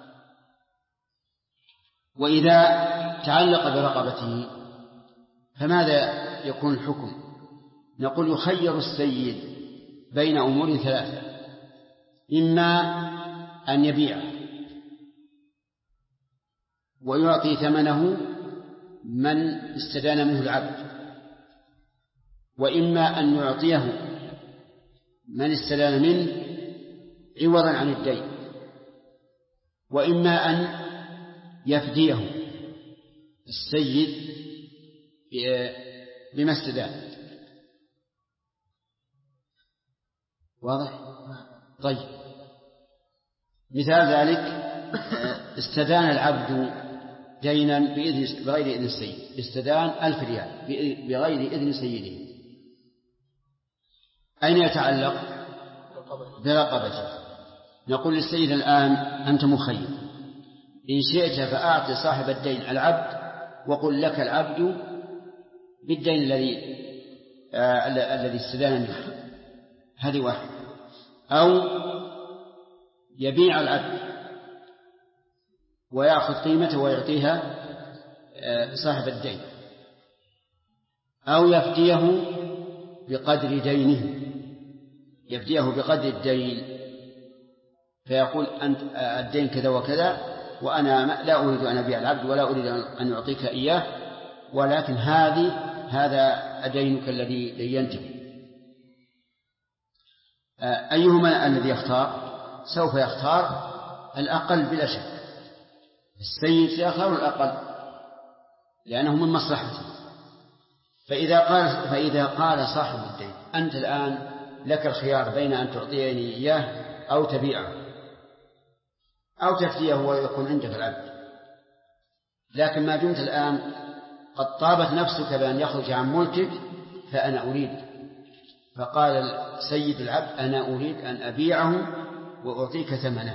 وإذا تعلق برقبته فماذا يكون الحكم؟ نقول: يخير السيد بين أمور 3: إما أن يبيع ويعطي ثمنه من استدان منه العبد، وإما أن يعطيه من استدان منه عوضا عن الدين، وإما أن يفديه السيد بما استدان. واضح؟ طيب، مثال ذلك: استدان العبد دينا بغير إذن السيد، استدان 1000 ريال بغير إذن سيده، أين يتعلق؟ برقبته. نقول للسيد: الآن أنت مخير، إن شئت فأعطي صاحب الدين العبد وقل لك العبد بالدين الذي استدان منه، هذه واحد. أو يبيع العبد ويأخذ قيمته ويعطيها صاحب الدين، أو يفديه بقدر دينه، يفديه بقدر الدين، فيقول: أنت الدين كذا وكذا، وأنا لا أريد أن أبيع العبد ولا أريد أن أعطيك إياه، ولكن هذا دينك الذي دينته. أيهما الذي يختار؟ سوف يختار الأقل بلا شك. السيد سيختار الأقل لأنه من مصلحته. فإذا قال صاحب الدين: أنت الآن لك الخيار بين أن تعطيني إياه أو تبيعه أو تفديه ويكون عندك العبد، لكن ما دمت الآن قد طابت نفسك بأن يخرج عن ملكك فأنا أريد. فقال سيد العبد: أنا أريد أن أبيعه وأعطيك ثمنه.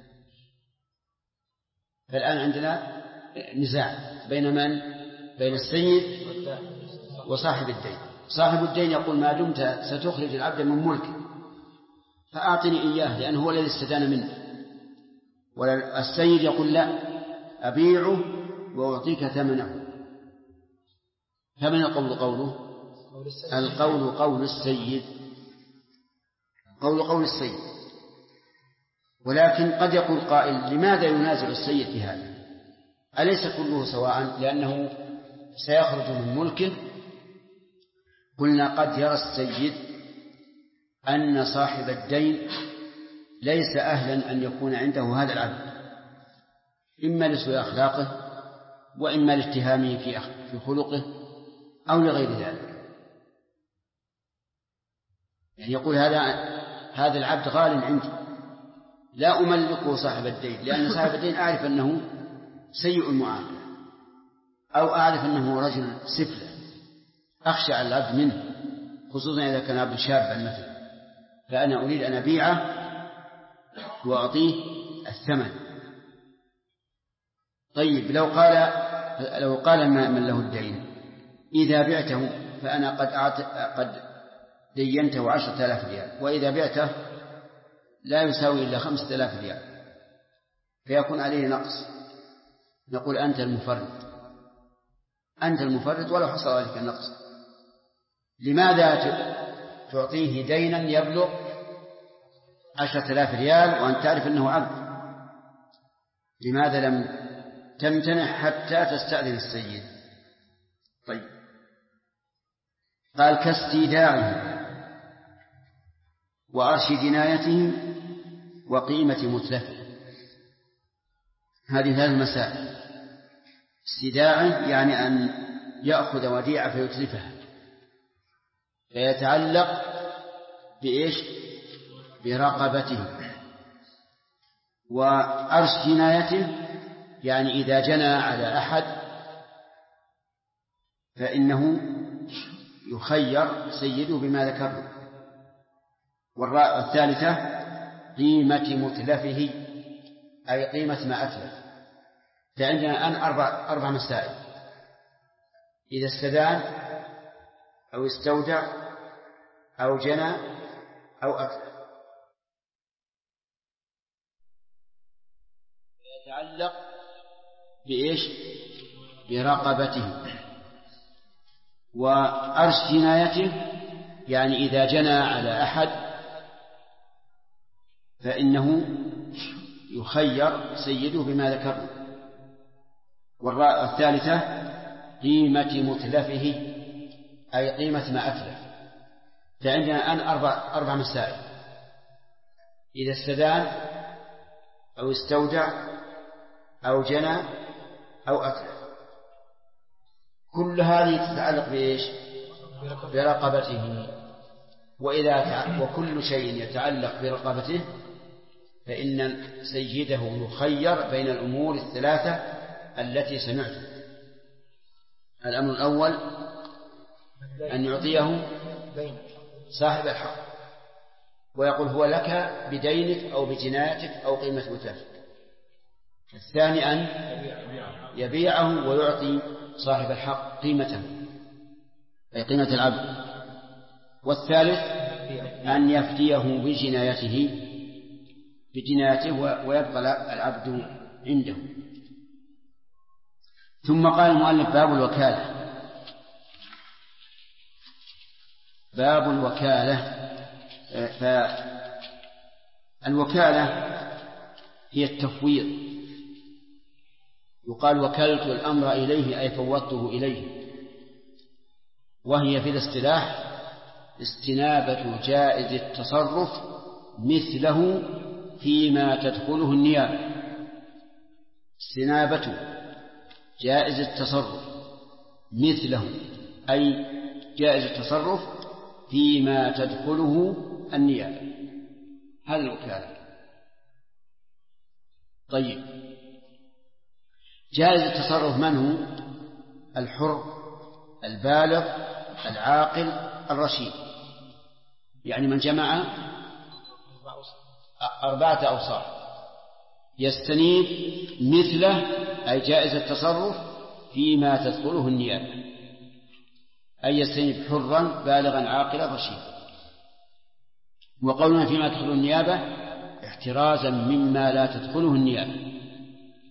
فالآن عندنا نزاع بين من؟ بين السيد وصاحب الدين. صاحب الدين يقول: ما دمت ستخرج العبد من ملكك فأعطني إياه لأنه هو الذي استدان منه. والسيد يقول: لا، أبيعه وأعطيك ثمنه. فمن القول قوله القول قول السيد، قول السيد. ولكن قد يقول قائل لماذا ينازع السيد في هذا؟ أليس كله سواء؟ لأنه سيخرج من ملكه. قلنا قد يرى السيد أن صاحب الدين ليس أهلا أن يكون عنده هذا العبد، إما لسوء أخلاقه وإما لاتهامه في خلقه أو لغير ذلك. يعني يقول هذا العبد غال عندي، لا أملكه صاحب الدين، لأن صاحب الدين أعرف أنه سيء المعاملة، أو أعرف أنه رجل سفلة أخشى على العبد منه، خصوصا إذا كان عبد شابا مثلا، فأنا أريد أن أبيعه وأعطيه الثمن. طيب لو قال من له الدين إذا بعته فأنا قد دينته 10,000 ريال، وإذا بعته لا يساوي إلا 5,000 ريال، فيكون عليه نقص. نقول أنت المفرد ولو حصل ذلك النقص. لماذا تعطيه دينا يبلغ 10,000 ريال وأن تعرف أنه عبد؟ لماذا لم تمتنع حتى تستأذن السيد؟ طيب، قال كاستيداعه وأرش جنايته وقيمة متلفه. هذه 3 مسائل. استيداعه يعني أن يأخذ وديعة فيتلفها، فيتعلق بإيش؟ برقبته. وأرش جنايته يعني إذا جنى على أحد فإنه يخير سيده بما ذكره. والثالثة قيمة متلفه، أي قيمة ما أتلف. فعندنا الآن 4 مسائل: إذا استدان أو استودع أو جنى أو أتلف. يتعلق بإيش؟ برقبته. وأرش جنايته يعني إذا جنى على أحد فإنه يخير سيده بما ذكرنا. والثالثة قيمة متلفه، أي قيمة ما أتلف. فعندنا الآن 4 مسائل: إذا استدان أو استودع أو جنى أو أتلف. كل هذه تتعلق بإيش؟ برقبته. وكل شيء يتعلق برقبته فإن سيده يخير بين الأمور 3 التي سمعت. الأمر الأول أن يعطيه صاحب الحق ويقول هو لك بدينك أو بجنايتك أو قيمة متلفك. الثاني أن يبيعه ويعطي صاحب الحق قيمته، أي قيمة العبد. والثالث أن يفديه بجنايته ويبقى العبد عنده. ثم قال المؤلف: باب الوكالة. باب الوكالة. فالوكالة هي التفويض. يقال وكلت الأمر إليه، أي فوضته إليه. وهي في الاصطلاح استنابة جائز التصرف مثله فيما تدخله النيابة. استنابة جائز التصرف مثله، أي جائز التصرف فيما تدخله النيابة. هذا الوكالة. طيب، جائز التصرف من هو؟ الحر البالغ العاقل الرشيد، يعني من جمع 4 أوصاف. يستنيب مثله، أي جائز التصرف فيما تدخله النيابة، أي يستنيب حرا بالغا عاقلا رشيدا. وقولنا فيما تدخله النيابة احترازا مما لا تدخله النيابة.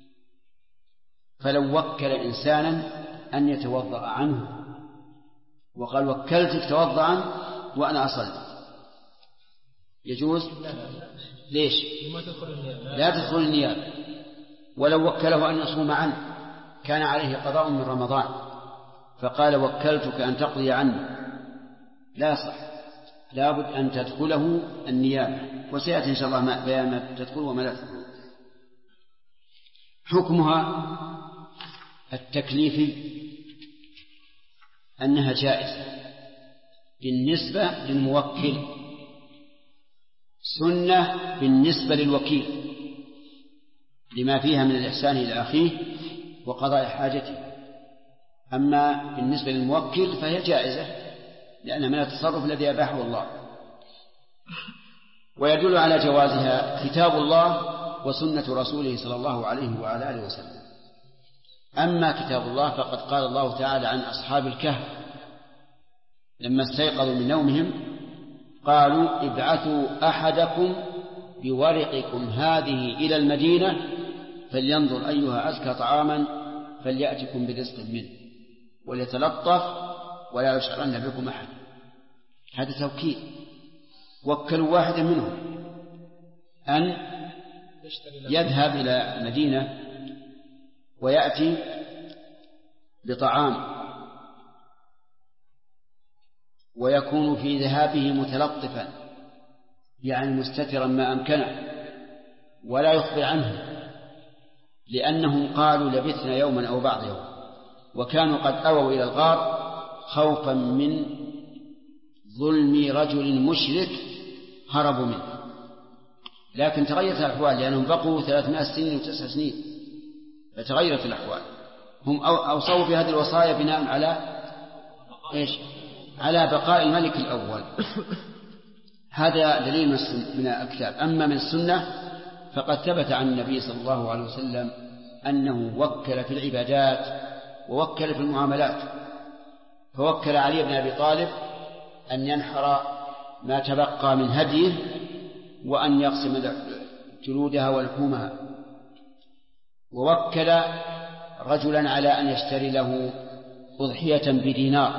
فلو وكل إنسانا أن يتوضأ عنه وقال وكلتك توضعا وأنا أصلي، يجوز؟ ليش؟ لا تدخل النيابة. ولو وكله أن يصوم عنه كان عليه قضاء من رمضان فقال وكلتك أن تقضي عنه، لا صح، لابد أن تدخله النيابة، وسيأتي إن شاء الله بيان ما تدخل وما لا تدخل. حكمها التكليفي أنها جائزة بالنسبة للموكل، سنة بالنسبة للوكيل لما فيها من الإحسان إلى أخيه وقضاء حاجته. أما بالنسبة للموكل فهي جائزة لأنها من التصرف الذي أباحه الله. ويدل على جوازها كتاب الله وسنة رسوله صلى الله عليه وعلى آله وسلم. أما كتاب الله فقد قال الله تعالى عن أصحاب الكهف لما استيقظوا من نومهم قالوا ابعثوا أحدكم بورقكم هذه إلى المدينة فلينظر أيها أزكى طعاما فليأتكم برزق منه وليتلطف ولا يشعرن بكم أحد. هذا توكيل، وكلوا واحدا منهم أن يذهب إلى المدينة ويأتي بطعام ويكون في ذهابه متلطفا يعني مستترا ما أمكنه ولا يخبر عنه، لأنهم قالوا لبثنا يوما أو بعض يوم، وكانوا قد أووا إلى الغار خوفا من ظلم رجل مشرك هربوا منه. لكن تغيرت الأحوال لأنهم بقوا 300 سنين و9 سنين فتغيرت الأحوال. هم أوصوا في هذه الوصايا بناء على إيش؟ على بقاء الملك الأول. هذا دليل من الكتاب. أما من السنة فقد ثبت عن النبي صلى الله عليه وسلم أنه وكل في العبادات ووكل في المعاملات، فوكل علي بن أبي طالب أن ينحر ما تبقى من هديه وأن يقسم جلودها ولحومها، ووكل رجلا على أن يشتري له أضحية بدينار،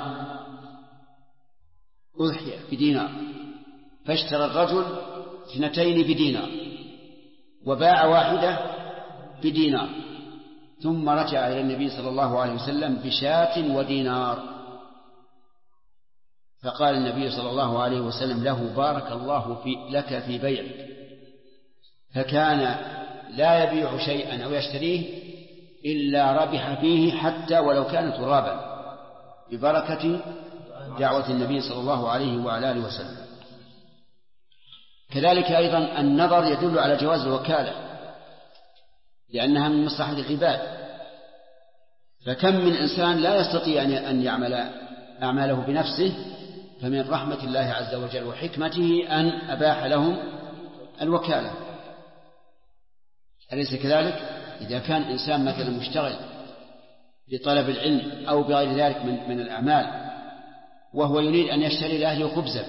أضحية بدينار، فاشترى الرجل 2 بدينار وباع واحدة بدينار، ثم رجع إلى النبي صلى الله عليه وسلم بشاة ودينار، فقال النبي صلى الله عليه وسلم له بارك الله لك في بيعك، فكان لا يبيع شيئا أو يشتريه إلا ربح فيه حتى ولو كان ترابا ببركة دعوة النبي صلى الله عليه وعلى آله وسلم. كذلك أيضا النظر يدل على جواز الوكالة لأنها من مصلحة العباد، فكم من إنسان لا يستطيع أن يعمل أعماله بنفسه، فمن رحمة الله عز وجل وحكمته أن أباح لهم الوكالة. أليس كذلك؟ إذا كان إنسان مثلا مشتغل بطلب العلم أو بغير ذلك من الأعمال وهو يريد أن يشتري لأهله خبزا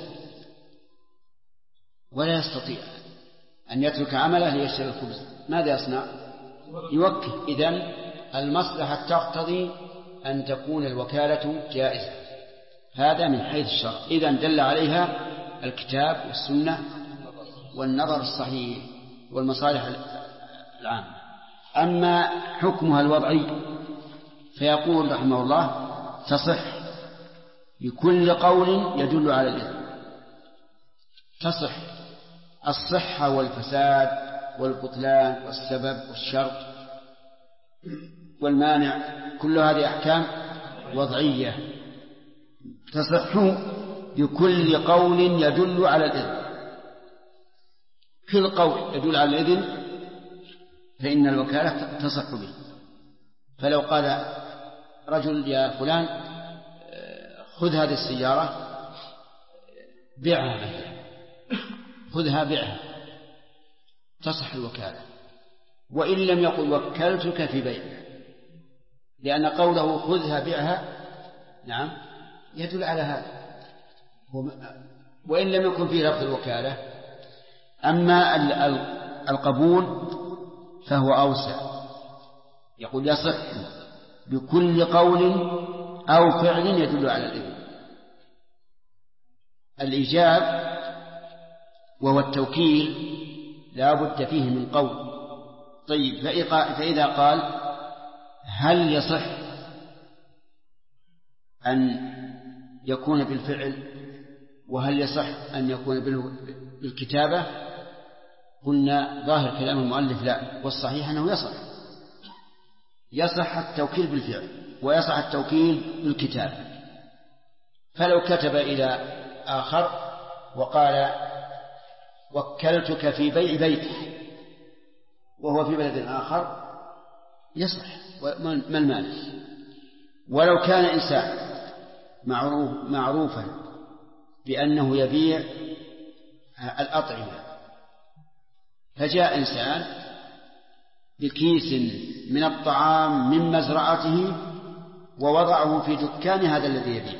ولا يستطيع أن يترك عمله ليشتري الخبز، ماذا يصنع؟ يوكل. إذن المصلحة تقتضي أن تكون الوكالة جائزة، هذا من حيث الشرع. إذن دل عليها الكتاب والسنة والنظر الصحيح والمصالح العامة. أما حكمها الوضعي فيقول رحمه الله تصح بكل قول يدل على الإثم. تصح الصحة والفساد والبطلان والسبب والشرط والمانع، كل هذه أحكام وضعية. تصح بكل قول يدل على الإذن، كل قول يدل على الإذن فإن الوكالة تصح به. فلو قال رجل يا فلان خذ هذه السيارة بيعها مثلا، خذها بيعها، تصح الوكالة، وإن لم يقل وكلتك في بيعها، لأن قوله خذها بيعها نعم يدل على هذا، وإن لم يكن فيه لفظ الوكالة. أما القبول فهو أوسع، يقول يصح بكل قول أو فعل يدل على الإذن، الإيجاب وهو التوكيل لا بد فيه من قول. طيب فإذا قال هل يصح أن يكون بالفعل وهل يصح أن يكون بالكتابة؟ قلنا ظاهر كلام المؤلف لا، والصحيح أنه يصح التوكيل بالفعل ويصح التوكيل بالكتابة. فلو كتب إلى آخر وقال وكلتك في بيع بيتي وهو في بلد آخر يصح، ما المانع؟ ولو كان إنسان معروفا بأنه يبيع الأطعمة، فجاء إنسان بكيس من الطعام من مزرعته ووضعه في دكان هذا الذي يبيع،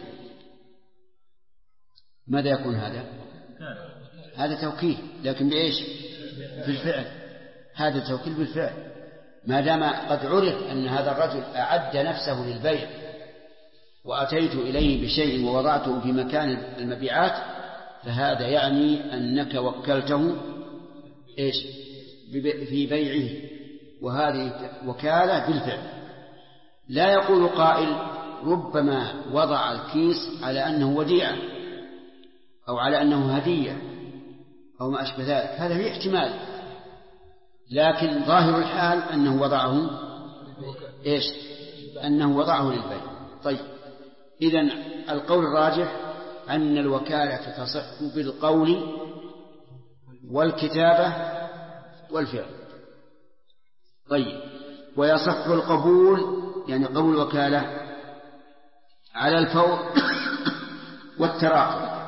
ماذا يكون هذا؟ هذا توكيل، لكن بإيش؟ بالفعل. هذا توكيل بالفعل ما دام قد عرف أن هذا الرجل أعد نفسه للبيع وأتيت إليه بشيء ووضعته في مكان المبيعات، فهذا يعني أنك وكلته إيش؟ في بيعه، وهذه وكالة بالفعل. لا يقول قائل ربما وضع الكيس على أنه وديعة أو على أنه هدية أو ما أشبه ذلك، هذا فيه احتمال، لكن ظاهر الحال أنه وضعه إيش؟ أنه وضعه للبيع. طيب إذن القول الراجح أن الوكالة تصح بالقول والكتابة والفعل. طيب ويصح القبول، يعني قبول الوكالة على الفور والتراخي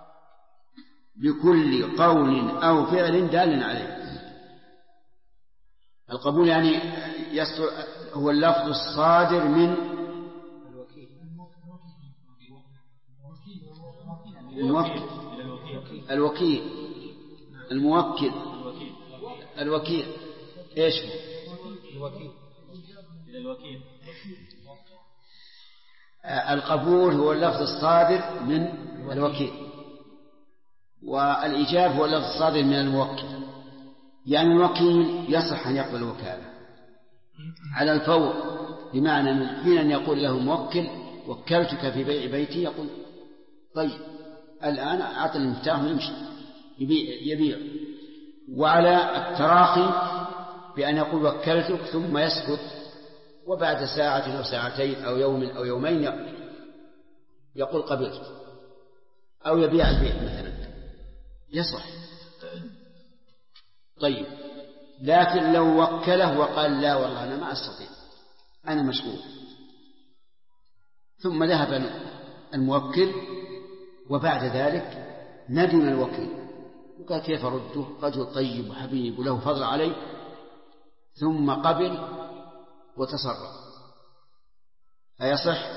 بكل قول أو فعل دال عليه. القبول يعني هو اللفظ الصادر من الوكيل الموكل الوكيل ايش الوكيل القبول هو اللفظ الصادر من الوكيل، والإيجاب هو اللفظ الصادر من الموكل. يعني الوكيل يصح أن يقبل الوكالة على الفور، بمعنى من حين أن يقول له موكل وكلتك في بيع بيتي، يقول طيب الآن أعطي المفتاح ويمشي يبيع. وعلى التراخي بأن يقول وكلتك ثم يسكت، وبعد ساعة أو ساعتين أو يوم أو يومين يقول قبلت، أو يبيع البيت مثلا، يصح. طيب لكن لو وكله وقال لا والله أنا ما أستطيع أنا مشغول، ثم ذهب الموكل وبعد ذلك ندم الوكيل وقال كيف أرده، رجل طيب وحبيب وله فضل علي، ثم قبل وتصرف، أيصح؟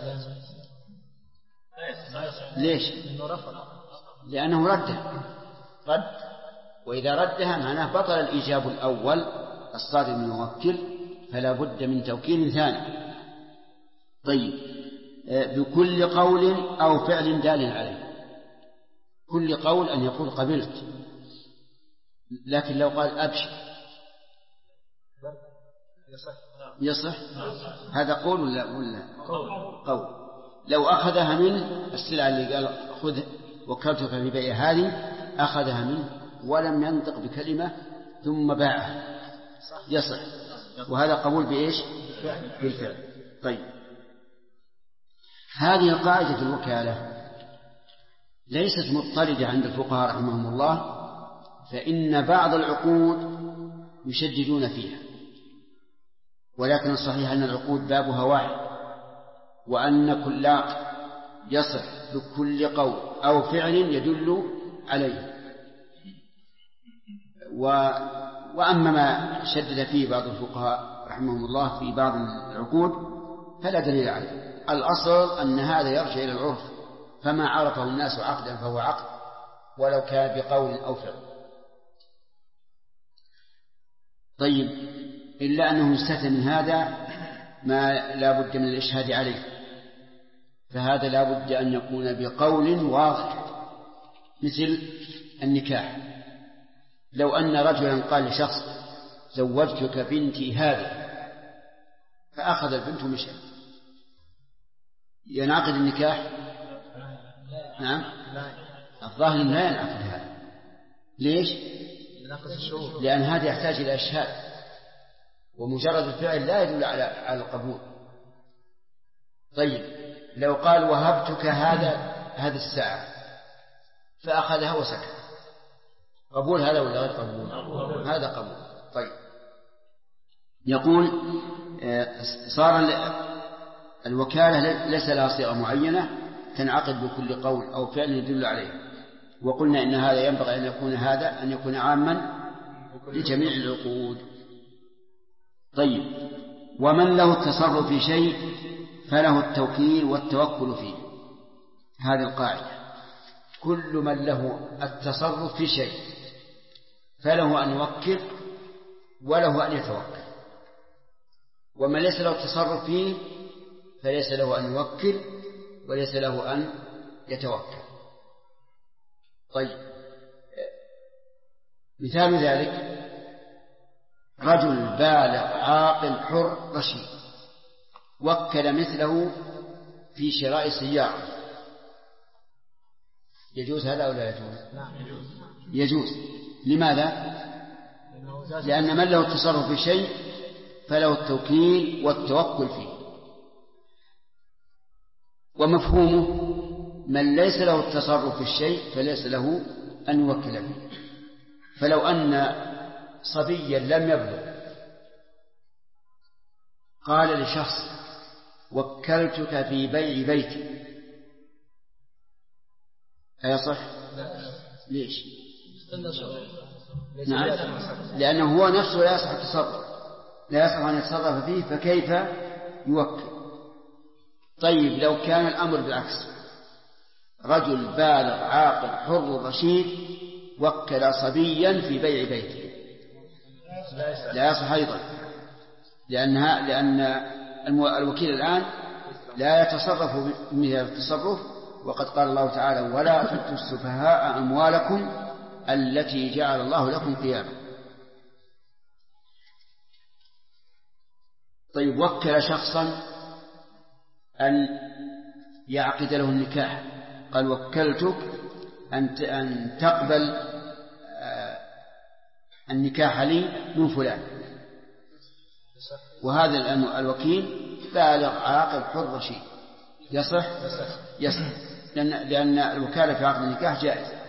ليش؟ لأنه رد، وإذا ردها معناه بطل الإيجاب الأول الصادر من الموكل، فلا بد من توكيل ثاني. طيب بكل قول أو فعل دال عليه، كل قول أن يقول قبلت، لكن لو قال أبشر يصح؟ هذا قول ولا قول؟ لو أخذها منه السلعة اللي قال خذ وكلتك في بيع هذه، أخذها منه ولم ينطق بكلمة ثم باعها، يصح، وهذا قبول بإيش؟ بالفعل. طيب هذه القاعدة في الوكالة ليست مضطردة عند الفقهاء رحمهم الله، فإن بعض العقود يشددون فيها، ولكن الصحيح أن العقود بابها واحد، وأن كل عقد يصح بكل قول أو فعل يدل عليه. وأما ما شدد فيه بعض الفقهاء رحمهم الله في بعض العقود فلا دليل عليه. الأصل أن هذا يرجع إلى العرف، فما عرفه الناس عقدا فهو عقد ولو كان بقول أو فعل. طيب إلا أنه يستثنى من هذا ما لا بد من الإشهاد عليه، فهذا لا بد أن يكون بقول واضح مثل النكاح. لو أن رجلا قال لشخص زوجتك بنتي هذه، فأخذ البنت ومشى، ينعقد النكاح؟ نعم، الظاهر لا ينعقد هذا. ليش؟ لأن هذا يحتاج إلى إشهاد، ومجرد الفعل لا يدل على القبول. طيب لو قال وهبتك هذه الساعة فأخذها وسكت، قبول هذا ولا غير قبول؟ هذا قبول. طيب يقول صار الوكالة ليس لها صيغة معينة تنعقد بكل قول أو فعل يدل عليه، وقلنا إن هذا ينبغي أن يكون عاما لجميع العقود. طيب ومن له التصرف في شيء فله التوكيل والتوكل فيه. هذه القاعدة، كل من له التصرف في شيء فله أن يوكل وله أن يتوكل، ومن ليس له التصرف فيه فليس له أن يوكل وليس له أن يتوكل. طيب مثال ذلك رجل بالغ عاقل حر رشيد وكل مثله في شراء سيارة، يجوز هذا أو لا يجوز؟ يجوز. لماذا؟ لأن من له التصرف في شيء فله التوكيل والتوكل فيه. ومفهومه من ليس له التصرف في الشيء فليس له أن يوكل فيه. فلو أن صبيا لم يبلغ قال لشخص وكلتك في بيع بيتي، أيصح؟ ليش؟ نعم، لأنه هو نفسه لا يصح التصرف، لا يصح أن يتصرف فيه، فكيف يوكل؟ طيب لو كان الأمر بالعكس، رجل بالغ عاقل حر رشيد وكل صبيا في بيع بيته، لا يصح أيضا، لأن الوكيل الآن لا يتصرف بمثل التصرف، وقد قال الله تعالى ولا تؤتوا السفهاء أموالكم التي جعل الله لكم قياما. طيب وكل شخصا أن يعقد له النكاح، قال وكلتك أن تقبل النكاح لي من فلان، وهذا الوكيل بالغ عاقل حر رشيد، يصح؟ يصح، لأن الوكالة في عقد النكاح جائزة.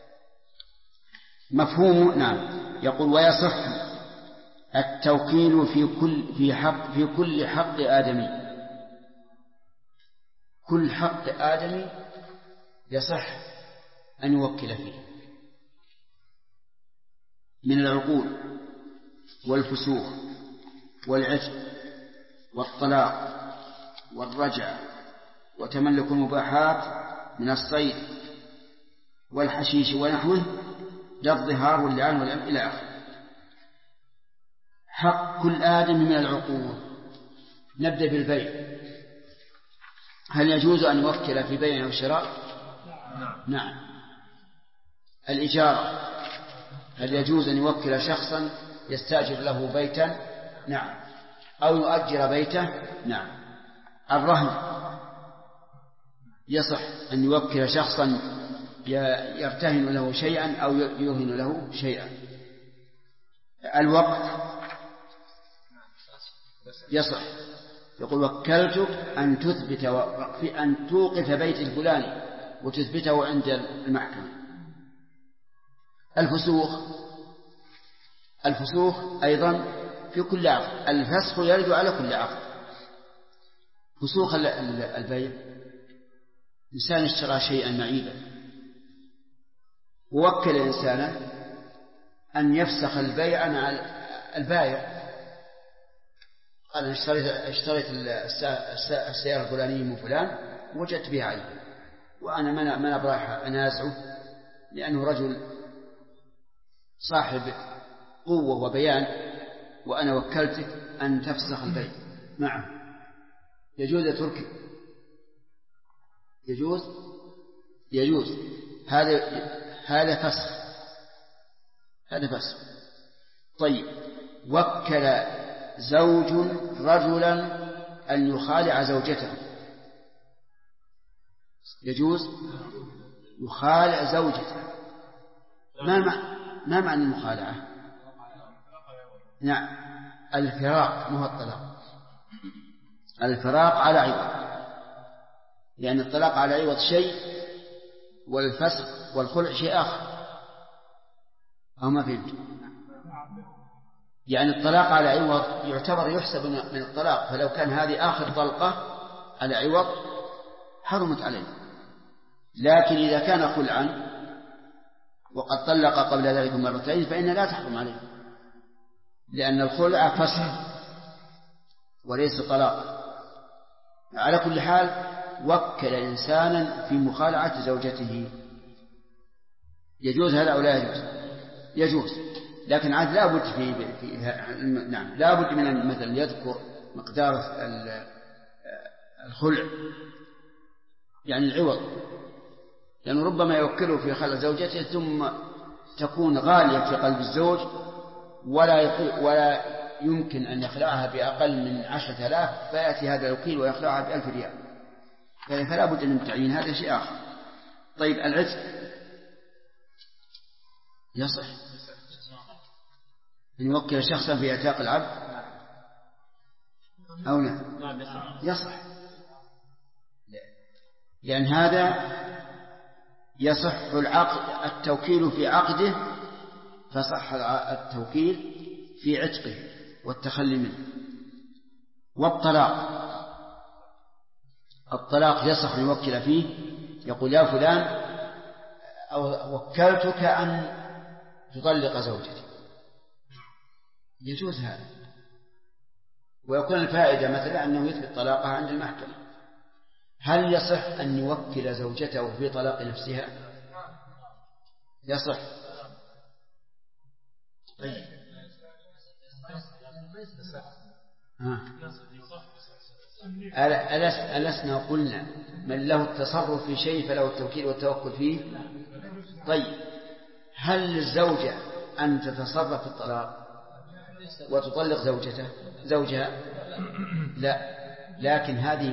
مفهوم؟ نعم. يقول ويصح التوكيل في كل حق آدمي، كل حق آدمي يصح أن يوكل فيه من العقول والفسوق والعتق والطلاق والرجع وتملك المباحات من الصيد والحشيش ونحوه، للظهار واللعان والأم إلى آخره. حق كل آدم من العقول. نبدأ بالبيع. هل يجوز أن يوكل في بيع أو شراء؟ نعم. الإجارة، هل يجوز أن يوكل شخصا يستأجر له بيتا؟ نعم. أو يؤجر بيته؟ نعم. الرهن، يصح أن يوكل شخصا يرتهن له شيئا أو يرهن له شيئا. الوقت يصح، يقول وكلتك أن توقف بيت الفلاني وتثبته عند المحكمة. الفسوق أيضا في كل عقد، الفسخ يرد على كل عقد. فسوق البيع، إنسان اشترى شيئا معيبا ووكل إنسانا أن يفسخ البيع مع البائع، قال اشتريت السيارة الفلانية من فلان وجدت بها عيب، وأنا ما براح أنازعه لأنه رجل صاحب قوة وبيان، وأنا وكلتك أن تفسخ البيع معه. يجوز يا تركي؟ يجوز. هذا فسخ. طيب وكل زوج رجلا أن يخالع زوجته، يجوز يخالع زوجته. ما معنى المخالعة؟ نعم الفراق، مو الطلاق. الفراق على عوض، يعني الطلاق على عوض شيء والفسخ والخلع شيء آخر، أو ما فهمت؟ يعني الطلاق على عوض يعتبر يحسب من الطلاق، فلو كان هذه آخر طلقة على عوض حرمت عليه. لكن إذا كان خلعا وقد طلق قبل ذلك مرتين فإنها لا تحرم عليه، لأن الخلع فسخ وليس طلاق. على كل حال وكل إنسانا في مخالعة زوجته، يجوز هذا أو لا يجوز؟ يجوز، لكن عاد لا بد نعم لا بد من مثلا يذكر مقدار الخلع، يعني العوض، لأنه ربما يوكله في خلع زوجته ثم تكون غالية في قلب الزوج ولا يمكن أن يخلعها بأقل من 10,000، فيأتي هذا الوكيل ويخلعها ب1,000 ريال، فلا بد من تعيين، هذا شيء آخر. طيب العتق يصح أن يوكل شخصا في اعتاق العبد أو لا؟ يصح، لأن هذا يصح العقد التوكيل في عقده، فصح التوكيل في عتقه والتخلي منه. الطلاق يصح أن يوكل فيه، يقول يا فلان أو وكلتك أن تطلق زوجتي، يجوز هذا، ويكون الفائدة مثلا أنه يثبت طلاقها عند المحكمة. هل يصح أن يوكل زوجته في طلاق نفسها؟ يصح. طيب ألسنا قلنا من له التصرف في شيء فله التوكيل والتوكل فيه؟ طيب هل للزوجة أن تتصرف في الطلاق وتطلق زوجها؟ لا، لكن هذه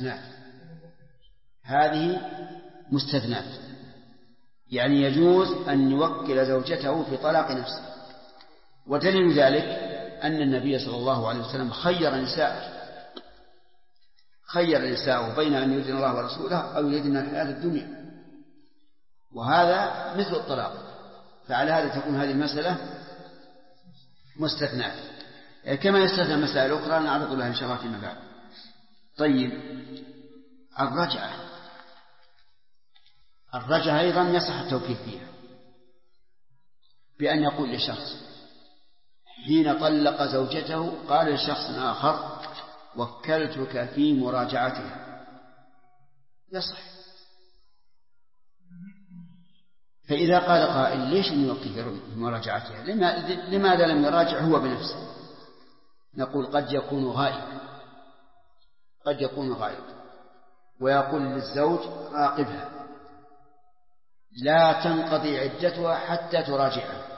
مستثنات، يعني يجوز أن يوكل زوجته في طلاق نفسه. ودليل ذلك أن النبي صلى الله عليه وسلم خير نساءه بين أن يريدن الله ورسوله أو يريدن الحياة الدنيا، وهذا مثل الطلاق، فعلى هذا تكون هذه المسألة مستثنات، كما يستثنى مسائل أخرى نعرض لها إن شاء الله فيما بعد. طيب الرجعة أيضا يصح التوكيل فيها، بأن يقول لشخص حين طلق زوجته قال لشخص آخر وكلتك في مراجعتها، يصح. فإذا قال قائل ليش نوكل في مراجعتها؟ لماذا لم يراجع هو بنفسه؟ نقول قد يكون غائب ويقول للزوج راقبها لا تنقضي عدتها حتى تراجعها،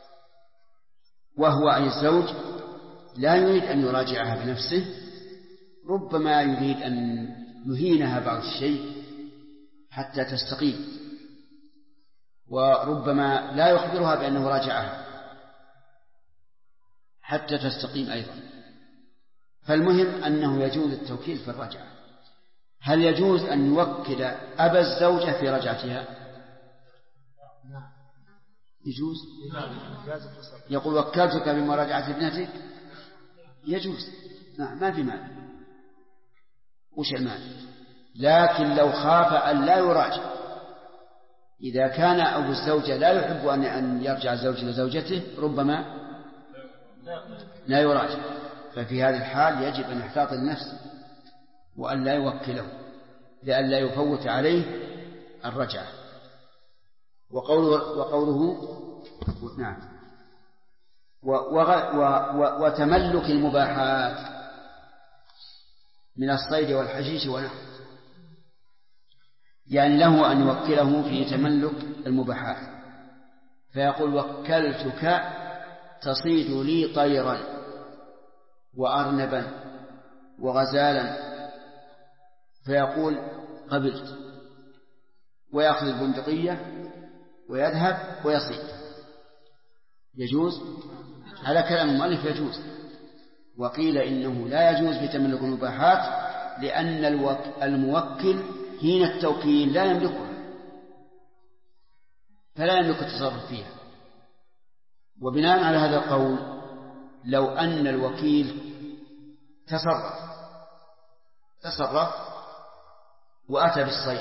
وهو أي الزوج لا يريد أن يراجعها بنفسه، ربما يريد أن يهينها بعض الشيء حتى تستقيم، وربما لا يخبرها بأنه راجعها حتى تستقيم أيضا. فالمهم أنه يجوز التوكيل في الرجعة. هل يجوز أن يوكل أبا الزوجة في رجعتها؟ يجوز. يقول وكلتك بمراجعة ابنتك، يجوز، ما في مانع. وش المانع؟ لكن لو خاف أن لا يراجع، إذا كان أبو الزوجة لا يحب أن يرجع الزوج لزوجته ربما لا يراجع، ففي هذه الحال يجب أن يحتاط النفس وأن لا يوكله لأن لا يفوت عليه الرجعة. وقوله نعم وتملك المباحات من الصيد والحشيش ونحو، يعني له أن يوكله في تملك المباحات فيقول وكلتك تصيد لي طيرا وأرنبا وغزالا، فيقول قبلت، ويأخذ البندقية ويذهب ويصيد. يجوز؟ على كلام المؤلف يجوز. وقيل إنه لا يجوز بتملك المباحات لأن الموكل حين التوكيل لا يملكها، فلا يملك التصرف فيها. وبناء على هذا القول لو أن الوكيل تصرف وأتى بالصيد،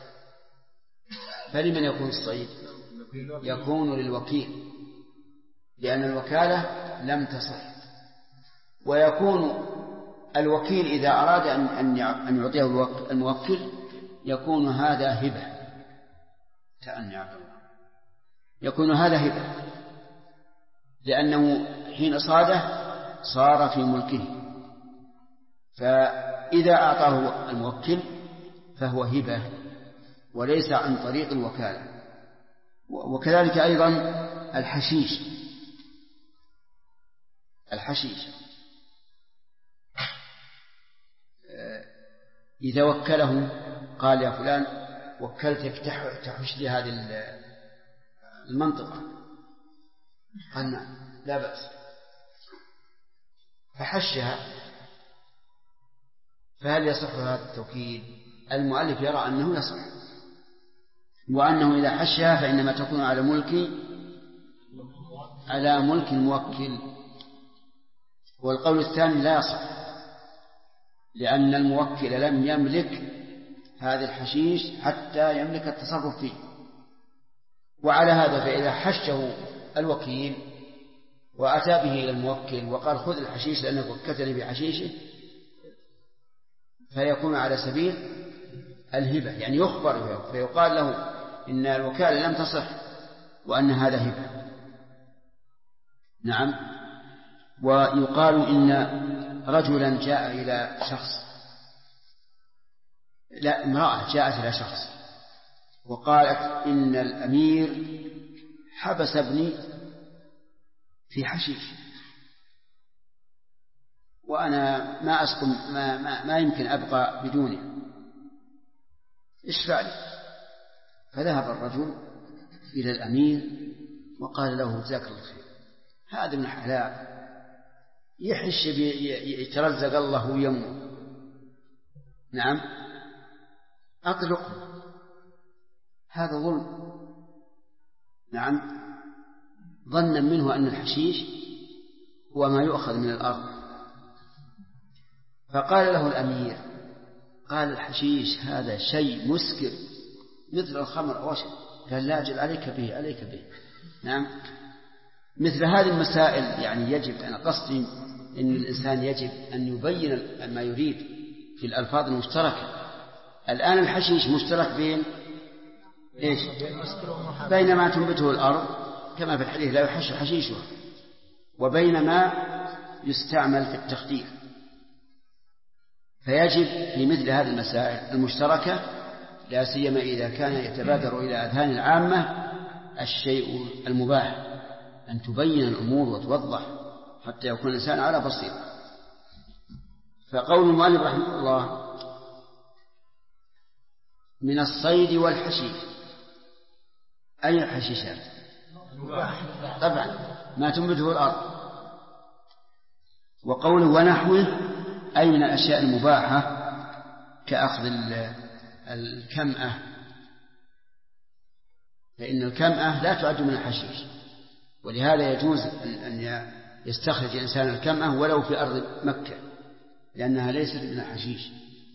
فلمن يكون الصيد؟ يكون للوكيل، لأن الوكالة لم تصح. ويكون الوكيل إذا أراد أن يعطيه الموكل يكون هذا هبة، يكون هذا هبة، لأنه حين صاده صار في ملكه، فإذا أعطاه الموكل فهو هبة وليس عن طريق الوكالة. وكذلك أيضا الحشيش إذا وكله قال يا فلان وكلتك تحش لي هذه المنطقة، قال نعم لا بأس، فحشها، فهل يصح هذا التوكيل؟ المؤلف يرى أنه يصح، وأنه إذا حشها فإنما تكون على ملك الموكل. والقول الثاني لا يصح، لأن الموكل لم يملك هذا الحشيش حتى يملك التصرف فيه. وعلى هذا فإذا حشه الوكيل وأتى به إلى الموكل وقال خذ الحشيش لأنك وكلتني بحشيشه، فيكون على سبيل الهبة، يعني يخبر فيقال له إن الوكالة لم تصح وأن هذا هبة. نعم. ويقال إن رجلا جاء إلى شخص، لا امرأة جاءت إلى شخص وقالت إن الأمير حبس ابني في حشيش وأنا ما أسكن ما يمكن أبقى بدونه، إيش فعل؟ فذهب الرجل إلى الأمير وقال له جزاك الله خير، هذا من حلال يحش يترزق الله ويمه، نعم أطلقه، هذا ظلم. نعم. ظنا منه أن الحشيش هو ما يؤخذ من الأرض. فقال له الأمير، قال الحشيش هذا شيء مسكر مثل الخمر أو شيء، قال لا أجل عليك به. نعم. مثل هذه المسائل يعني يجب، أنا قصدي أن الإنسان يجب أن يبين ما يريد في الألفاظ المشتركة. الآن الحشيش مشترك بين إيش؟ بين ما تنبته الأرض كما في الحديث لا يحش حشيشها، وبين ما يستعمل في التخدير. فيجب في مثل هذه المسائل المشتركة لا سيما إذا كان يتبادر إلى أذهان العامة الشيء المباح أن تبين الأمور وتوضح حتى يكون الإنسان على بصيرة. فقول المؤلف رحمه الله من الصيد والحشيش، أي الحشيشات؟ طبعا ما تنبته الأرض. وقوله ونحوه أي من الأشياء المباحة كأخذ الكمأة، فإن الكمأة لا تعد من الحشيش، ولهذا يجوز أن يستخرج الإنسان الكمأة ولو في أرض مكة لأنها ليست من الحشيش.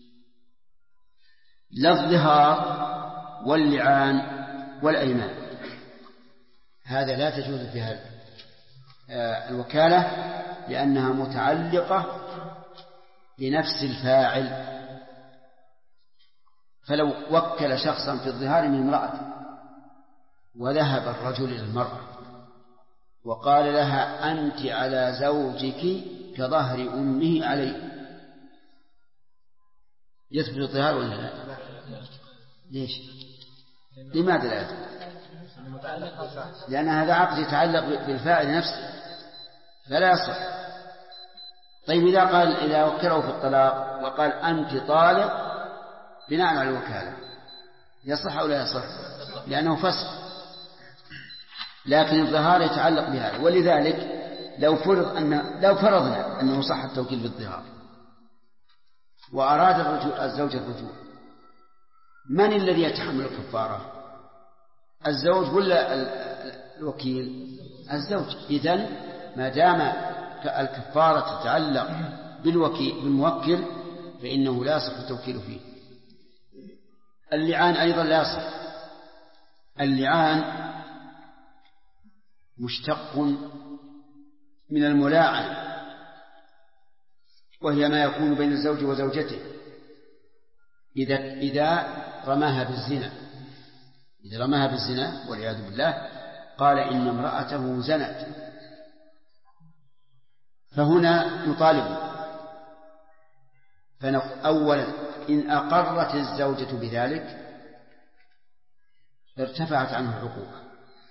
لا الظهار واللعان والأيمان، هذا لا تجوز فيها الوكالة لأنها متعلقة بنفس الفاعل. فلو وكل شخصا في الظهار من امرأة وذهب الرجل إلى المرأة وقال لها أنت على زوجك كظهر أمه عليه، يثبت الظهار ولا لا؟ ليش؟ لماذا لا يثبت؟ لأن هذا عقد يتعلق بالفاعل نفسه فلا يصح. طيب إذا وكله في الطلاق وقال أنت طالق بناء على الوكالة يصح أو لا يصح؟ لأنه فسخ. لكن الظهار يتعلق بهذا. ولذلك لو فرضنا أنه صح التوكيل بالظهار وأراد الزوج الرجوع، من الذي يتحمل الكفارة؟ الزوج ولا الوكيل؟ الزوج. إذن ما دام الكفارة تتعلق بالموكل فإنه لا يصح التوكيل فيه. اللعان أيضا لا يصح. اللعان مشتق من الملاعنة، وهي ما يكون بين الزوج وزوجته إذا رماها بالزنا والعياذ بالله، قال إن امرأته زنت، فهنا نطالب. أولا إن أقرت الزوجة بذلك ارتفعت عنه العقوبة،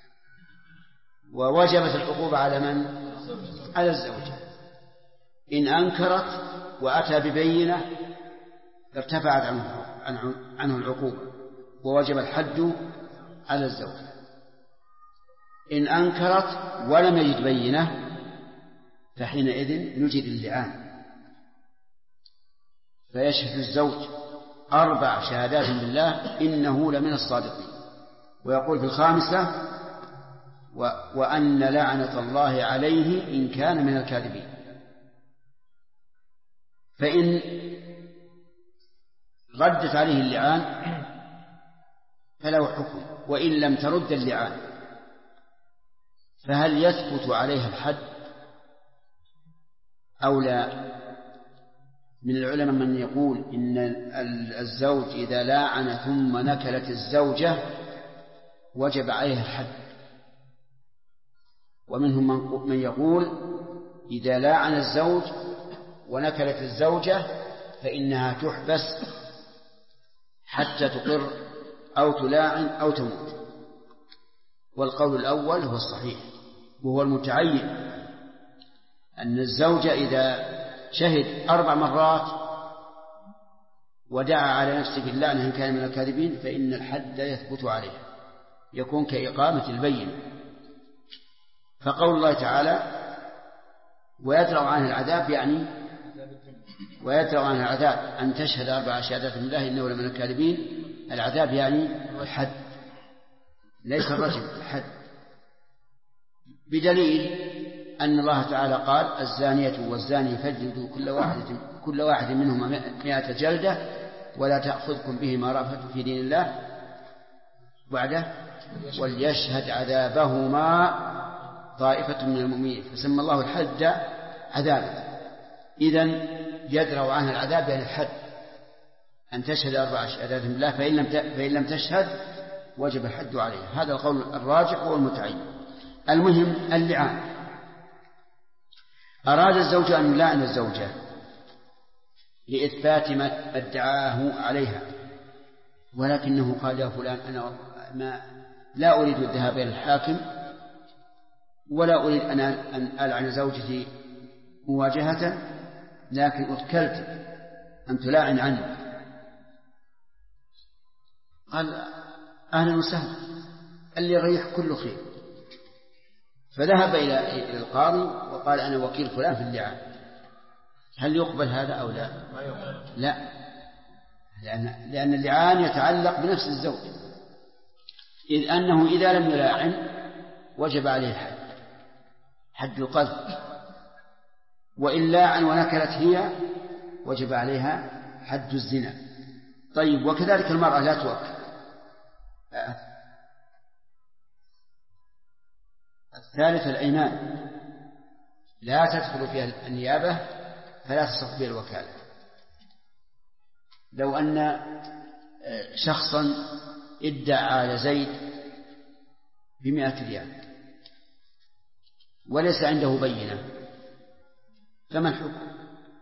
ووجبت العقوبة على من؟ على الزوجة. إن أنكرت وأتى ببينة ارتفعت عنه العقوبة ووجب الحد على الزوجة. إن أنكرت ولم يجد بينة فحينئذ نجد اللعان، فيشهد الزوج 4 شهادات بالله إنه لمن الصادقين، ويقول في الخامسة وأن لعنة الله عليه إن كان من الكاذبين. فإن ردت عليه اللعان فله حكم، وإن لم ترد اللعان فهل يثبت عليها الحد أو لا؟ من العلماء من يقول إن الزوج إذا لاعن ثم نكلت الزوجة وجب عليها الحد، ومنهم من يقول إذا لاعن الزوج ونكلت الزوجة فإنها تحبس حتى تقر أو تلاعن أو تموت. والقول الأول هو الصحيح وهو المتعين، أن الزوجة إذا شهد 4 مرات ودعا على نفسه باللعنة إن كان من الكاذبين فإن الحد يثبت عليه، يكون كإقامة البينة. فقول الله تعالى ويدرأ عنه العذاب، يعني ويدرأ عنه العذاب أن تشهد 4 شهادات بالله إنه لمن الكاذبين، العذاب يعني الحد ليس الرجم، الحد، بدليل أن الله تعالى قال الزانية والزاني فاجلدوا كل واحد منهما 100 جلدة ولا تأخذكم بهما رأفة في دين الله بعده وليشهد عذابهما طائفة من المؤمنين، فسمى الله الحد عذابا. إذن يدرأ عنها العذاب يعني الحد، أن تشهد 4 شهادات بالله، فإن لم تشهد وجب الحد عليها. هذا القول الراجح والمتعين. المهم اللعان، أراد الزوج أن يلاعن الزوجة لإثبات ما ادعاه عليها، ولكنه قال يا فلان أنا لا أريد الذهاب إلى الحاكم ولا أريد أن ألعن زوجتي مواجهة، لكن أذكرت أن تلاعن عني. قال أهلا وسهلا، اللي يريح كل خير. فذهب إلى القاضي وقال أنا وكيل فلان في اللعان، هل يقبل هذا أو لا؟ لا، لأن اللعان يتعلق بنفس الزوج، إذ أنه إذا لم يلاعن وجب عليه الحد، حد القذف، وإن لاعن ونكلت هي وجب عليها حد الزنا. طيب، وكذلك المرأة لا توكل. الثالث الأيمان، لا تدخل فيها النيابة فلا تصح بها الوكالة. لو أن شخصا ادعى على زيد ب100 ريال وليس عنده بينة، فما الحكم؟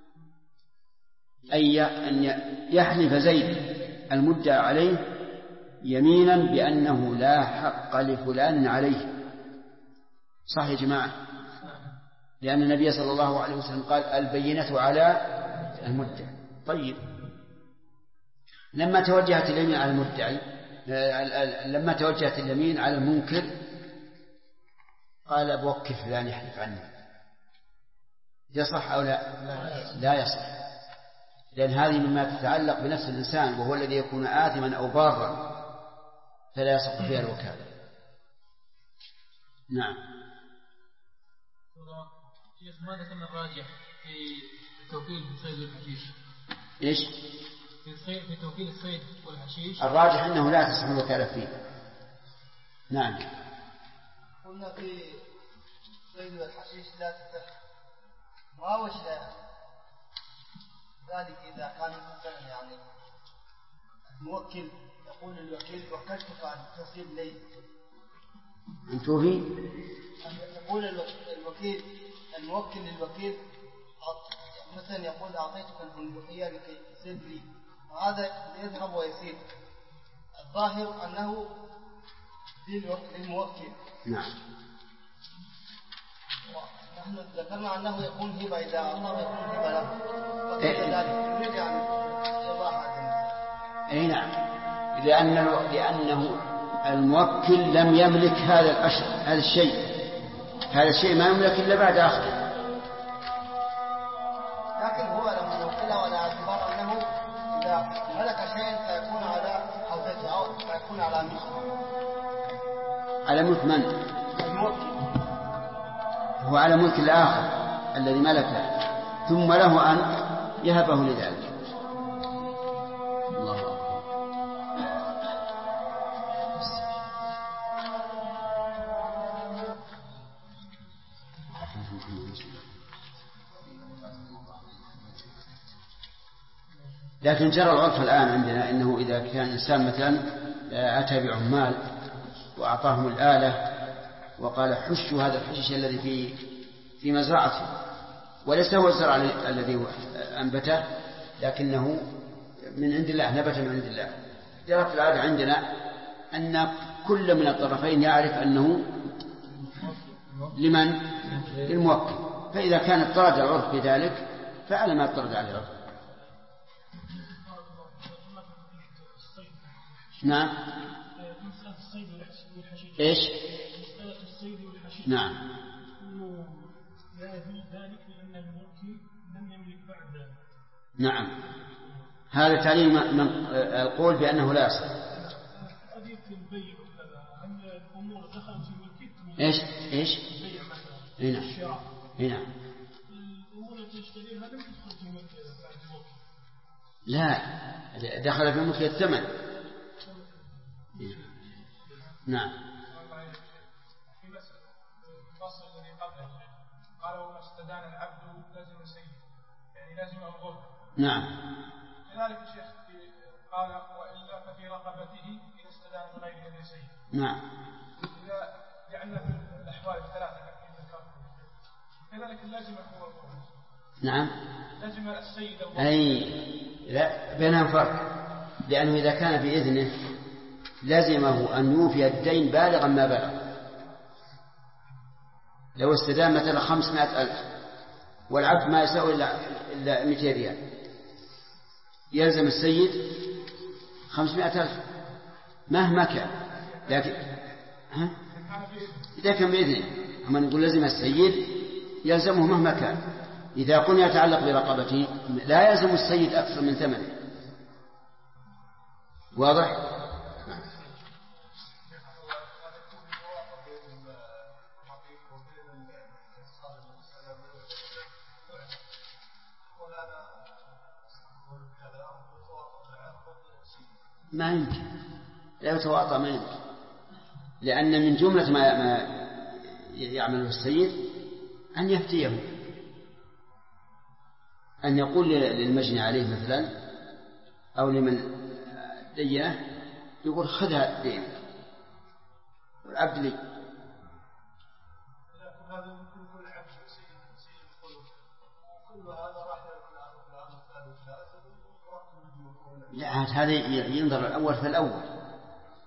أن يحلف زيد المدعى عليه يمينا بأنه لا حق لفلان عليه. صح يا جماعة؟ لأن النبي صلى الله عليه وسلم قال البينة على المدعي. طيب لما توجهت اليمين على المدعي، لما توجهت اليمين على المنكر قال بوكل فلان يحلف عني، يصح أو لا؟ لا يصح، لأن هذه مما تتعلق بنفس الإنسان وهو الذي يكون آثما أو بارا، فلا يصح فيها الوكالة. نعم. شيخ ماذا كان الراجح في توكيل الصيد والحشيش؟ إيش؟ في توكيل الصيد والحشيش الراجح أنه لا تصح الوكالة فيه. نعم. قلنا في الصيد والحشيش لا تصح، ما وش ذلك إذا كان مثلا يعني الموكل يقول للوكيل وكلتك عن تصيب لي، أنتوفي يقول الوكيل الموكل للوكيل مثلا يقول أعطيتك البندقية لكي تصيب لي، وهذا يذهب ويصيب، الظاهر أنه للموكل. نعم. نحن ذكرنا أنه يكون هبة، إذا أعطاه يكون هبة له، وكذا ذلك نريد أن يوضح هذا. أي نعم، لأنه الموكل لم يملك هذا الشيء ما يملك إلا بعد أخذه. لكن هو لم يوكله ولا اعتبار أنه إذا ملك شيء سيكون على حوزته أو سيكون على ملكه. على ملك من؟ الموكل هو على ملك الآخر الذي ملكه، ثم له أن يهبه لذلك. الله أكبر. لكن جرى العرف الآن عندنا إنه إذا كان إنسان مثلا أتى بعمال وأعطاهم الآلة وقال حشوا هذا الحشيش الذي في مزرعته، وليس هو الزرع الذي أنبته لكنه من عند الله، نبت من عند الله. جرت العادة عندنا أن كل من الطرفين يعرف أنه لمن؟ للموكل، فإذا كان اضطرد العرف بذلك فعلى ما اضطرد عليه العرف. نعم. إيش؟ نعم. لا يجوز ذلك لأن الموكل لم يملك بعد ذلك. نعم، هذا تعليل من القول بأنه لا يصح. قضية البيع أن الأمور دخلت في ملكية. إيش؟ البيع مثلا. هنا. الشراء. هنا. الأمور التي تشتريها لم تدخل في ملكية بعد الموكل. لا، دخل في ملكية الثمن. نعم. في الفصل الذي قبله قال وما استدان العبد لازم سيد، يعني لازم الغرب. نعم. كذلك الشيخ قال وإلا ففي رقبته إذا استدان من غيره سيد. نعم. إذا جعلنا في الأحوال الثلاثة كيف ذكرت كذلك لازم هو الغرب. نعم. لازم السيد الغرب. أي لا، بينهم فرق، لأنه إذا كان بإذنه لازمه أن يوفي الدين بالغا ما بلغ. لو استدام مثلا 500,000 والعبد ما يساوي إلا 200 ريال، يلزم السيد 500,000 مهما كان. لكن إذا كان بإذنه، أما نقول لازم السيد يلزمه مهما كان. إذا قلنا يتعلق برقبته لا يلزم السيد أكثر من ثمنه. واضح؟ ما يمكن، لا يتواطأ، ما يمكن، لأن من جملة ما يعمله السيد أن يفتيه، أن يقول للمجني عليه مثلا أو لمن دينه يقول خذها دينك والعبد لي. لا، هذا ينظر الأول فالأول،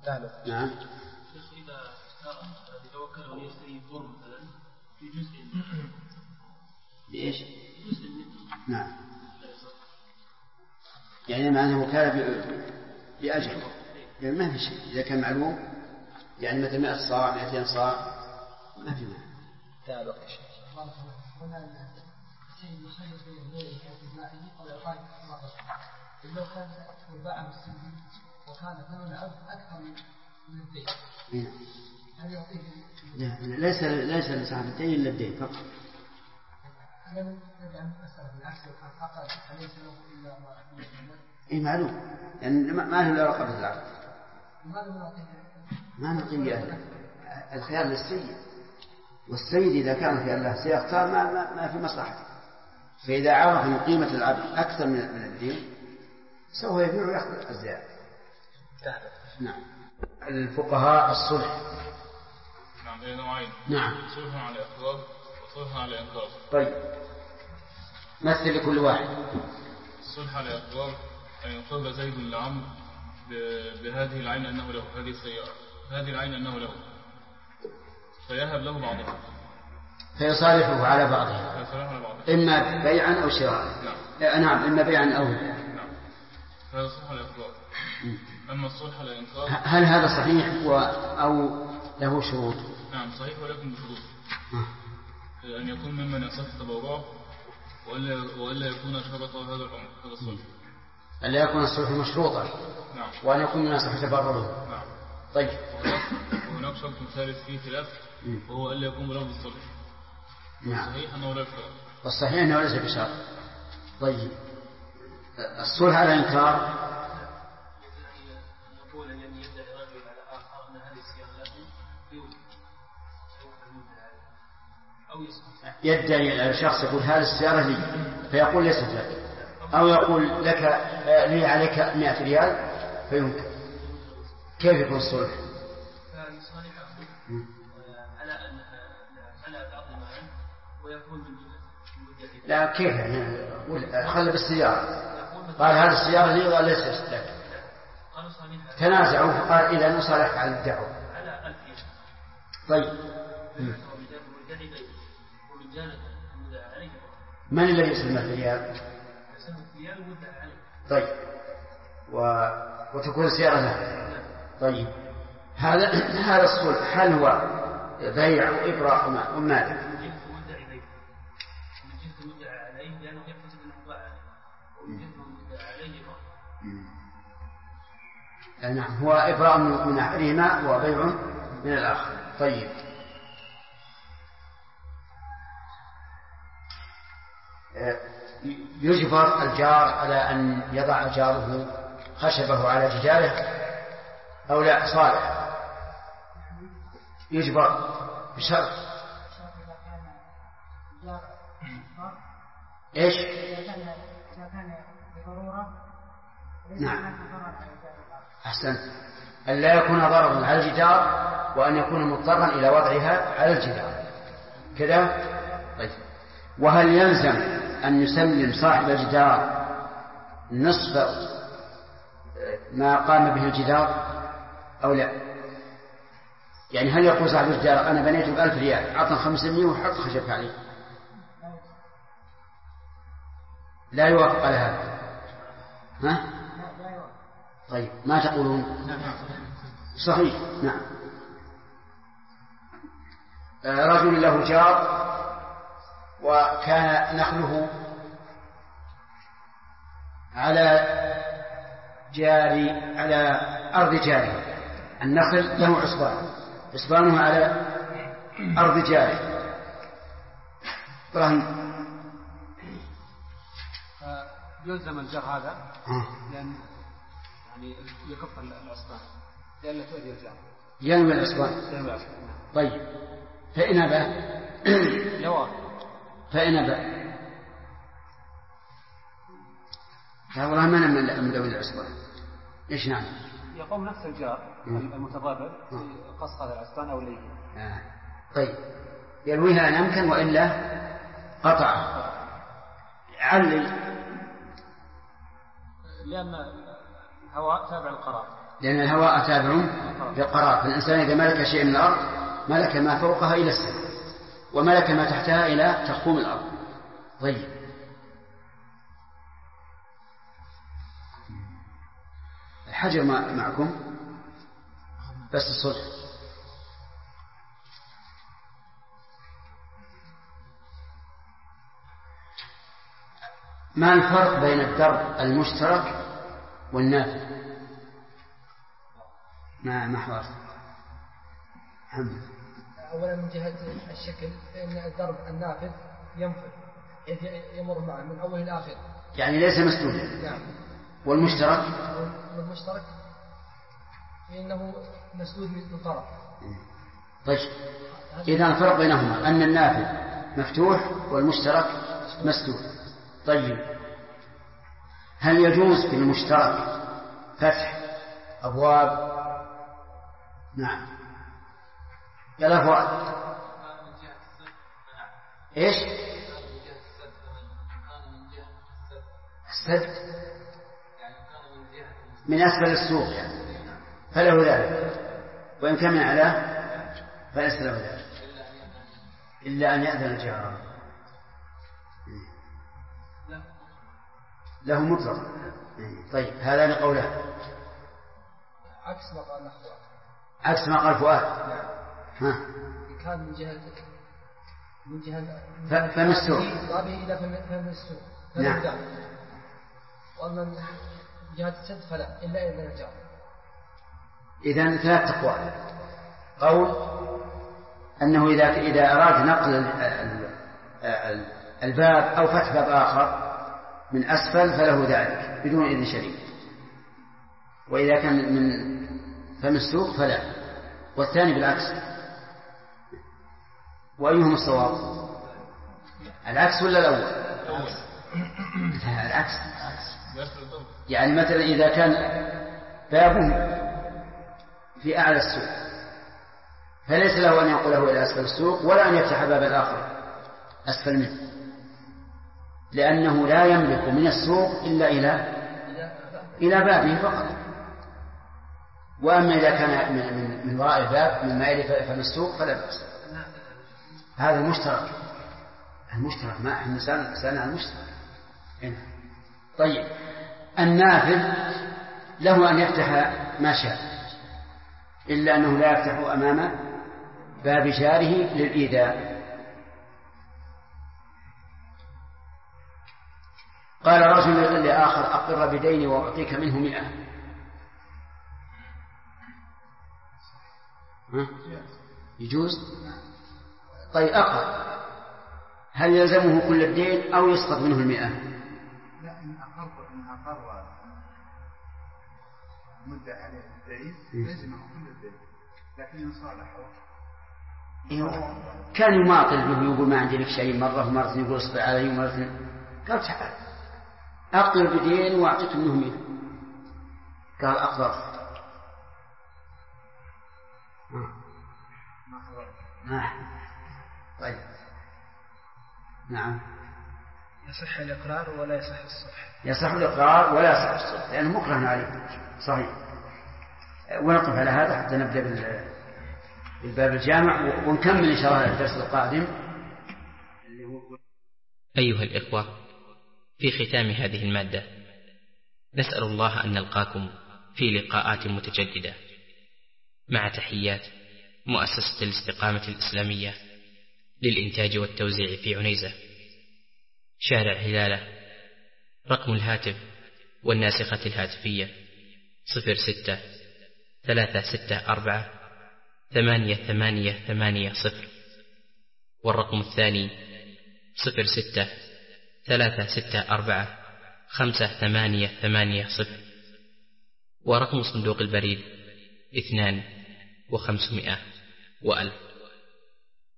نعم. إذا اشترى يتوكل ويشتري بر مثلا في جزء بإيش؟ جزء منه. نعم. يعني معناه وكالة بأجل، يعني ما في شيء إذا كان معلوم، يعني مثل 100 صاع 200 صاع ما في معنى. تعالوا يا شيخ. لو كان باع بالسن وكان ثمن أكثر من الدين هل يعطيه؟ ليس لصاحب الدين إلا الدين فقط. أنا نرجع مسألة بالعكس لو كان فقط فليس له إلا ما إيه معلوم، يعني ما له إلا رقبة العقد. ما نعطيه الخيار للسيد، والسيد إذا كان في الله سيختار ما في مصلحته، فإذا عرف أن قيمة العبد أكثر من الدين سوف يبيع ويأخذ الزيادة. نعم. الفقهاء الصلح. نعم بين نوعين. نعم. صلح على إخراج وصلح على إنقاذ. طيب مثل لكل واحد. الصلح على إخراج أن يقر زيد لعمرو بهذه العين أنه له، هذه السيارة هذه العين أنه له، فيهب له بعضها، فيصالحه على بعضها، إما بيعا أو شراء. نعم إما بيعا أو نعم. هذا صلح على إخراج. أما الصلح على إنقاذ هل هذا صحيح أو له شروط؟ نعم صحيح ولكن بشروط. أن يكون ممن يصح تبرعه وألا يكون شرط هذا الأمر، هذا الصلح. ألا يكون الصلح مشروطا. نعم. وأن يكون من يصح تبرعه. نعم. طيب. وهناك شرط ثالث فيه خلاف وهو ألا يكون بلفظ الصلح. نعم. صحيح أنه لا يشرط. والصحيح أنه ليس بشرط. طيب الصلح على إنكار يدعي الشخص يقول هذه السيارة لي فيقول ليست لك، أو يقول لك لي عليك 100 ريال فيمكن. كيف يكون الصلح؟ لا كيف يعني خلى بالسيارة، قال هذه السيارة لي وقال ليست لك، تنازعوا فقال إذا نصالحك على الدعوة. طيب من الذي يسلم الريال؟ طيب وتكون سيارة له. طيب هذا الصلح هل هو بيع وإبراء ومال؟ نعم هو إبراء من أحدهما وبيع من الآخر. طيب يجبر الجار على أن يضع جاره خشبه على جداره أو لا؟ صالح يجبر بشرط. إيش؟ إذا كان بضرورة. نعم أحسن، أن لا يكون ضررا على الجدار وأن يكون مضطرا إلى وضعها على الجدار كذا. طيب وهل يلزم أن يسلم صاحب الجدار نصف ما قام به الجدار أو لا؟ يعني هل يقول صاحب الجدار أنا بنيته ب1000 ريال عطنا 500 وحط خشب عليه؟ لا يوافق على هذا. ها؟ طيب ما تقولون؟ صحيح. نعم. رجل له جار وكان نخله على أرض جاري، النخل له عصبانه على أرض جاري. إبراهيم يلزم الجار هذا لأن يعني يكف العصبان لأن تؤذي الجار. ينوي العصبان. طيب فإن أبى فإن أبى والله ما نعمل مدوي العصبان. إيش نعمل؟ يقوم نفس الجار المتضرر قص هذا العصبان أو ليه. طيب ينويها أن أمكن وإلا قطع علل لأن الهواء تابع القرار. لأن الهواء تابع للقرار، فالإنسان إذا ملك شيء من الأرض ملك ما فوقها إلى السماء، وملك ما تحتها إلى تخوم الأرض. طيب، الحجر معكم بس الصلح. ما الفرق بين الدرب المشترك والنافذ؟ ما حوار محمد. أولا من جهة الشكل فإن الدرب النافذ ينفذ يمر معه من أول إلى آخر، يعني ليس مسدودا. نعم. والمشترك فإنه مسدود من طرف. طيب، إذا الفرق بينهما أن النافذ مفتوح والمشترك مسدود. طيب، هل يجوز في المشترك فتح أبواب؟ نعم. يلا فؤاد. إيش؟ السد من أسفل السوق يعني، فله ذلك، وإن كان من أعلاه فليس له ذلك إلا أن يأذن الجار له مطلق. طيب، هذا لقوله عكس ما قال فؤاد. عكس ما قال فؤاد. ها. كان من جهة فم السوق بابه إلى فم السوق. نعم. وأما من جهة السد فلا إلا إذا نجار. إذن 3 أقوال. قول أنه إذا أراد نقل الباب أو فتح باب آخر من أسفل فله ذلك بدون إذن شريك، وإذا كان من فم السوق فلا. والثاني بالعكس. وأيهم الصواب؟ العكس ولا الأول؟ العكس. يعني مثلا إذا كان بابه في أعلى السوق فليس له أن ينقله إلى أسفل السوق ولا أن يفتح باب الآخر أسفل منه، لأنه لا يملك من السوق إلا إلى بابه فقط. وأما إذا كان من وراء الباب من مائل فم السوق فلا بأس. هذا المشترك ما احنا سألنا عن المشترك. طيب، النافذ له أن يفتح ما شاء إلا أنه لا يفتح أمام باب جاره للإيذاء. قال رجل لآخر أقر بدين وأعطيك منه 100. يجوز؟ طيب، أقر، هل يلزمه كل الدين أو يسقط منه 100؟ لا، إن أقر مدة عليه الدين لازمه كل الدين، لكن إن صالحه كان يماطل به يقول ما عندي لك شيء مرة ومرة يقول اصبع علي ومرة قال تعال أقر بدين وأعطيك منه 100. قال أقدر. طيب، نعم. يصح الإقرار ولا يصح الصلح. يصح الإقرار ولا يصح الصلح لأنه مكره عليه. صحيح. ونقف على هذا حتى نبدأ بالباب الجامع ونكمل إن شاء الله الدرس القادم. أيها الإخوة، في ختام هذه المادة نسأل الله أن نلقاكم في لقاءات متجددة، مع تحيات مؤسسة الاستقامة الإسلامية للإنتاج والتوزيع في عنيزة، شارع هلالة. رقم الهاتف والناسخة الهاتفية 06-364-8880، والرقم الثاني 06-364-5880، ورقم صندوق البريد 2500 و1000.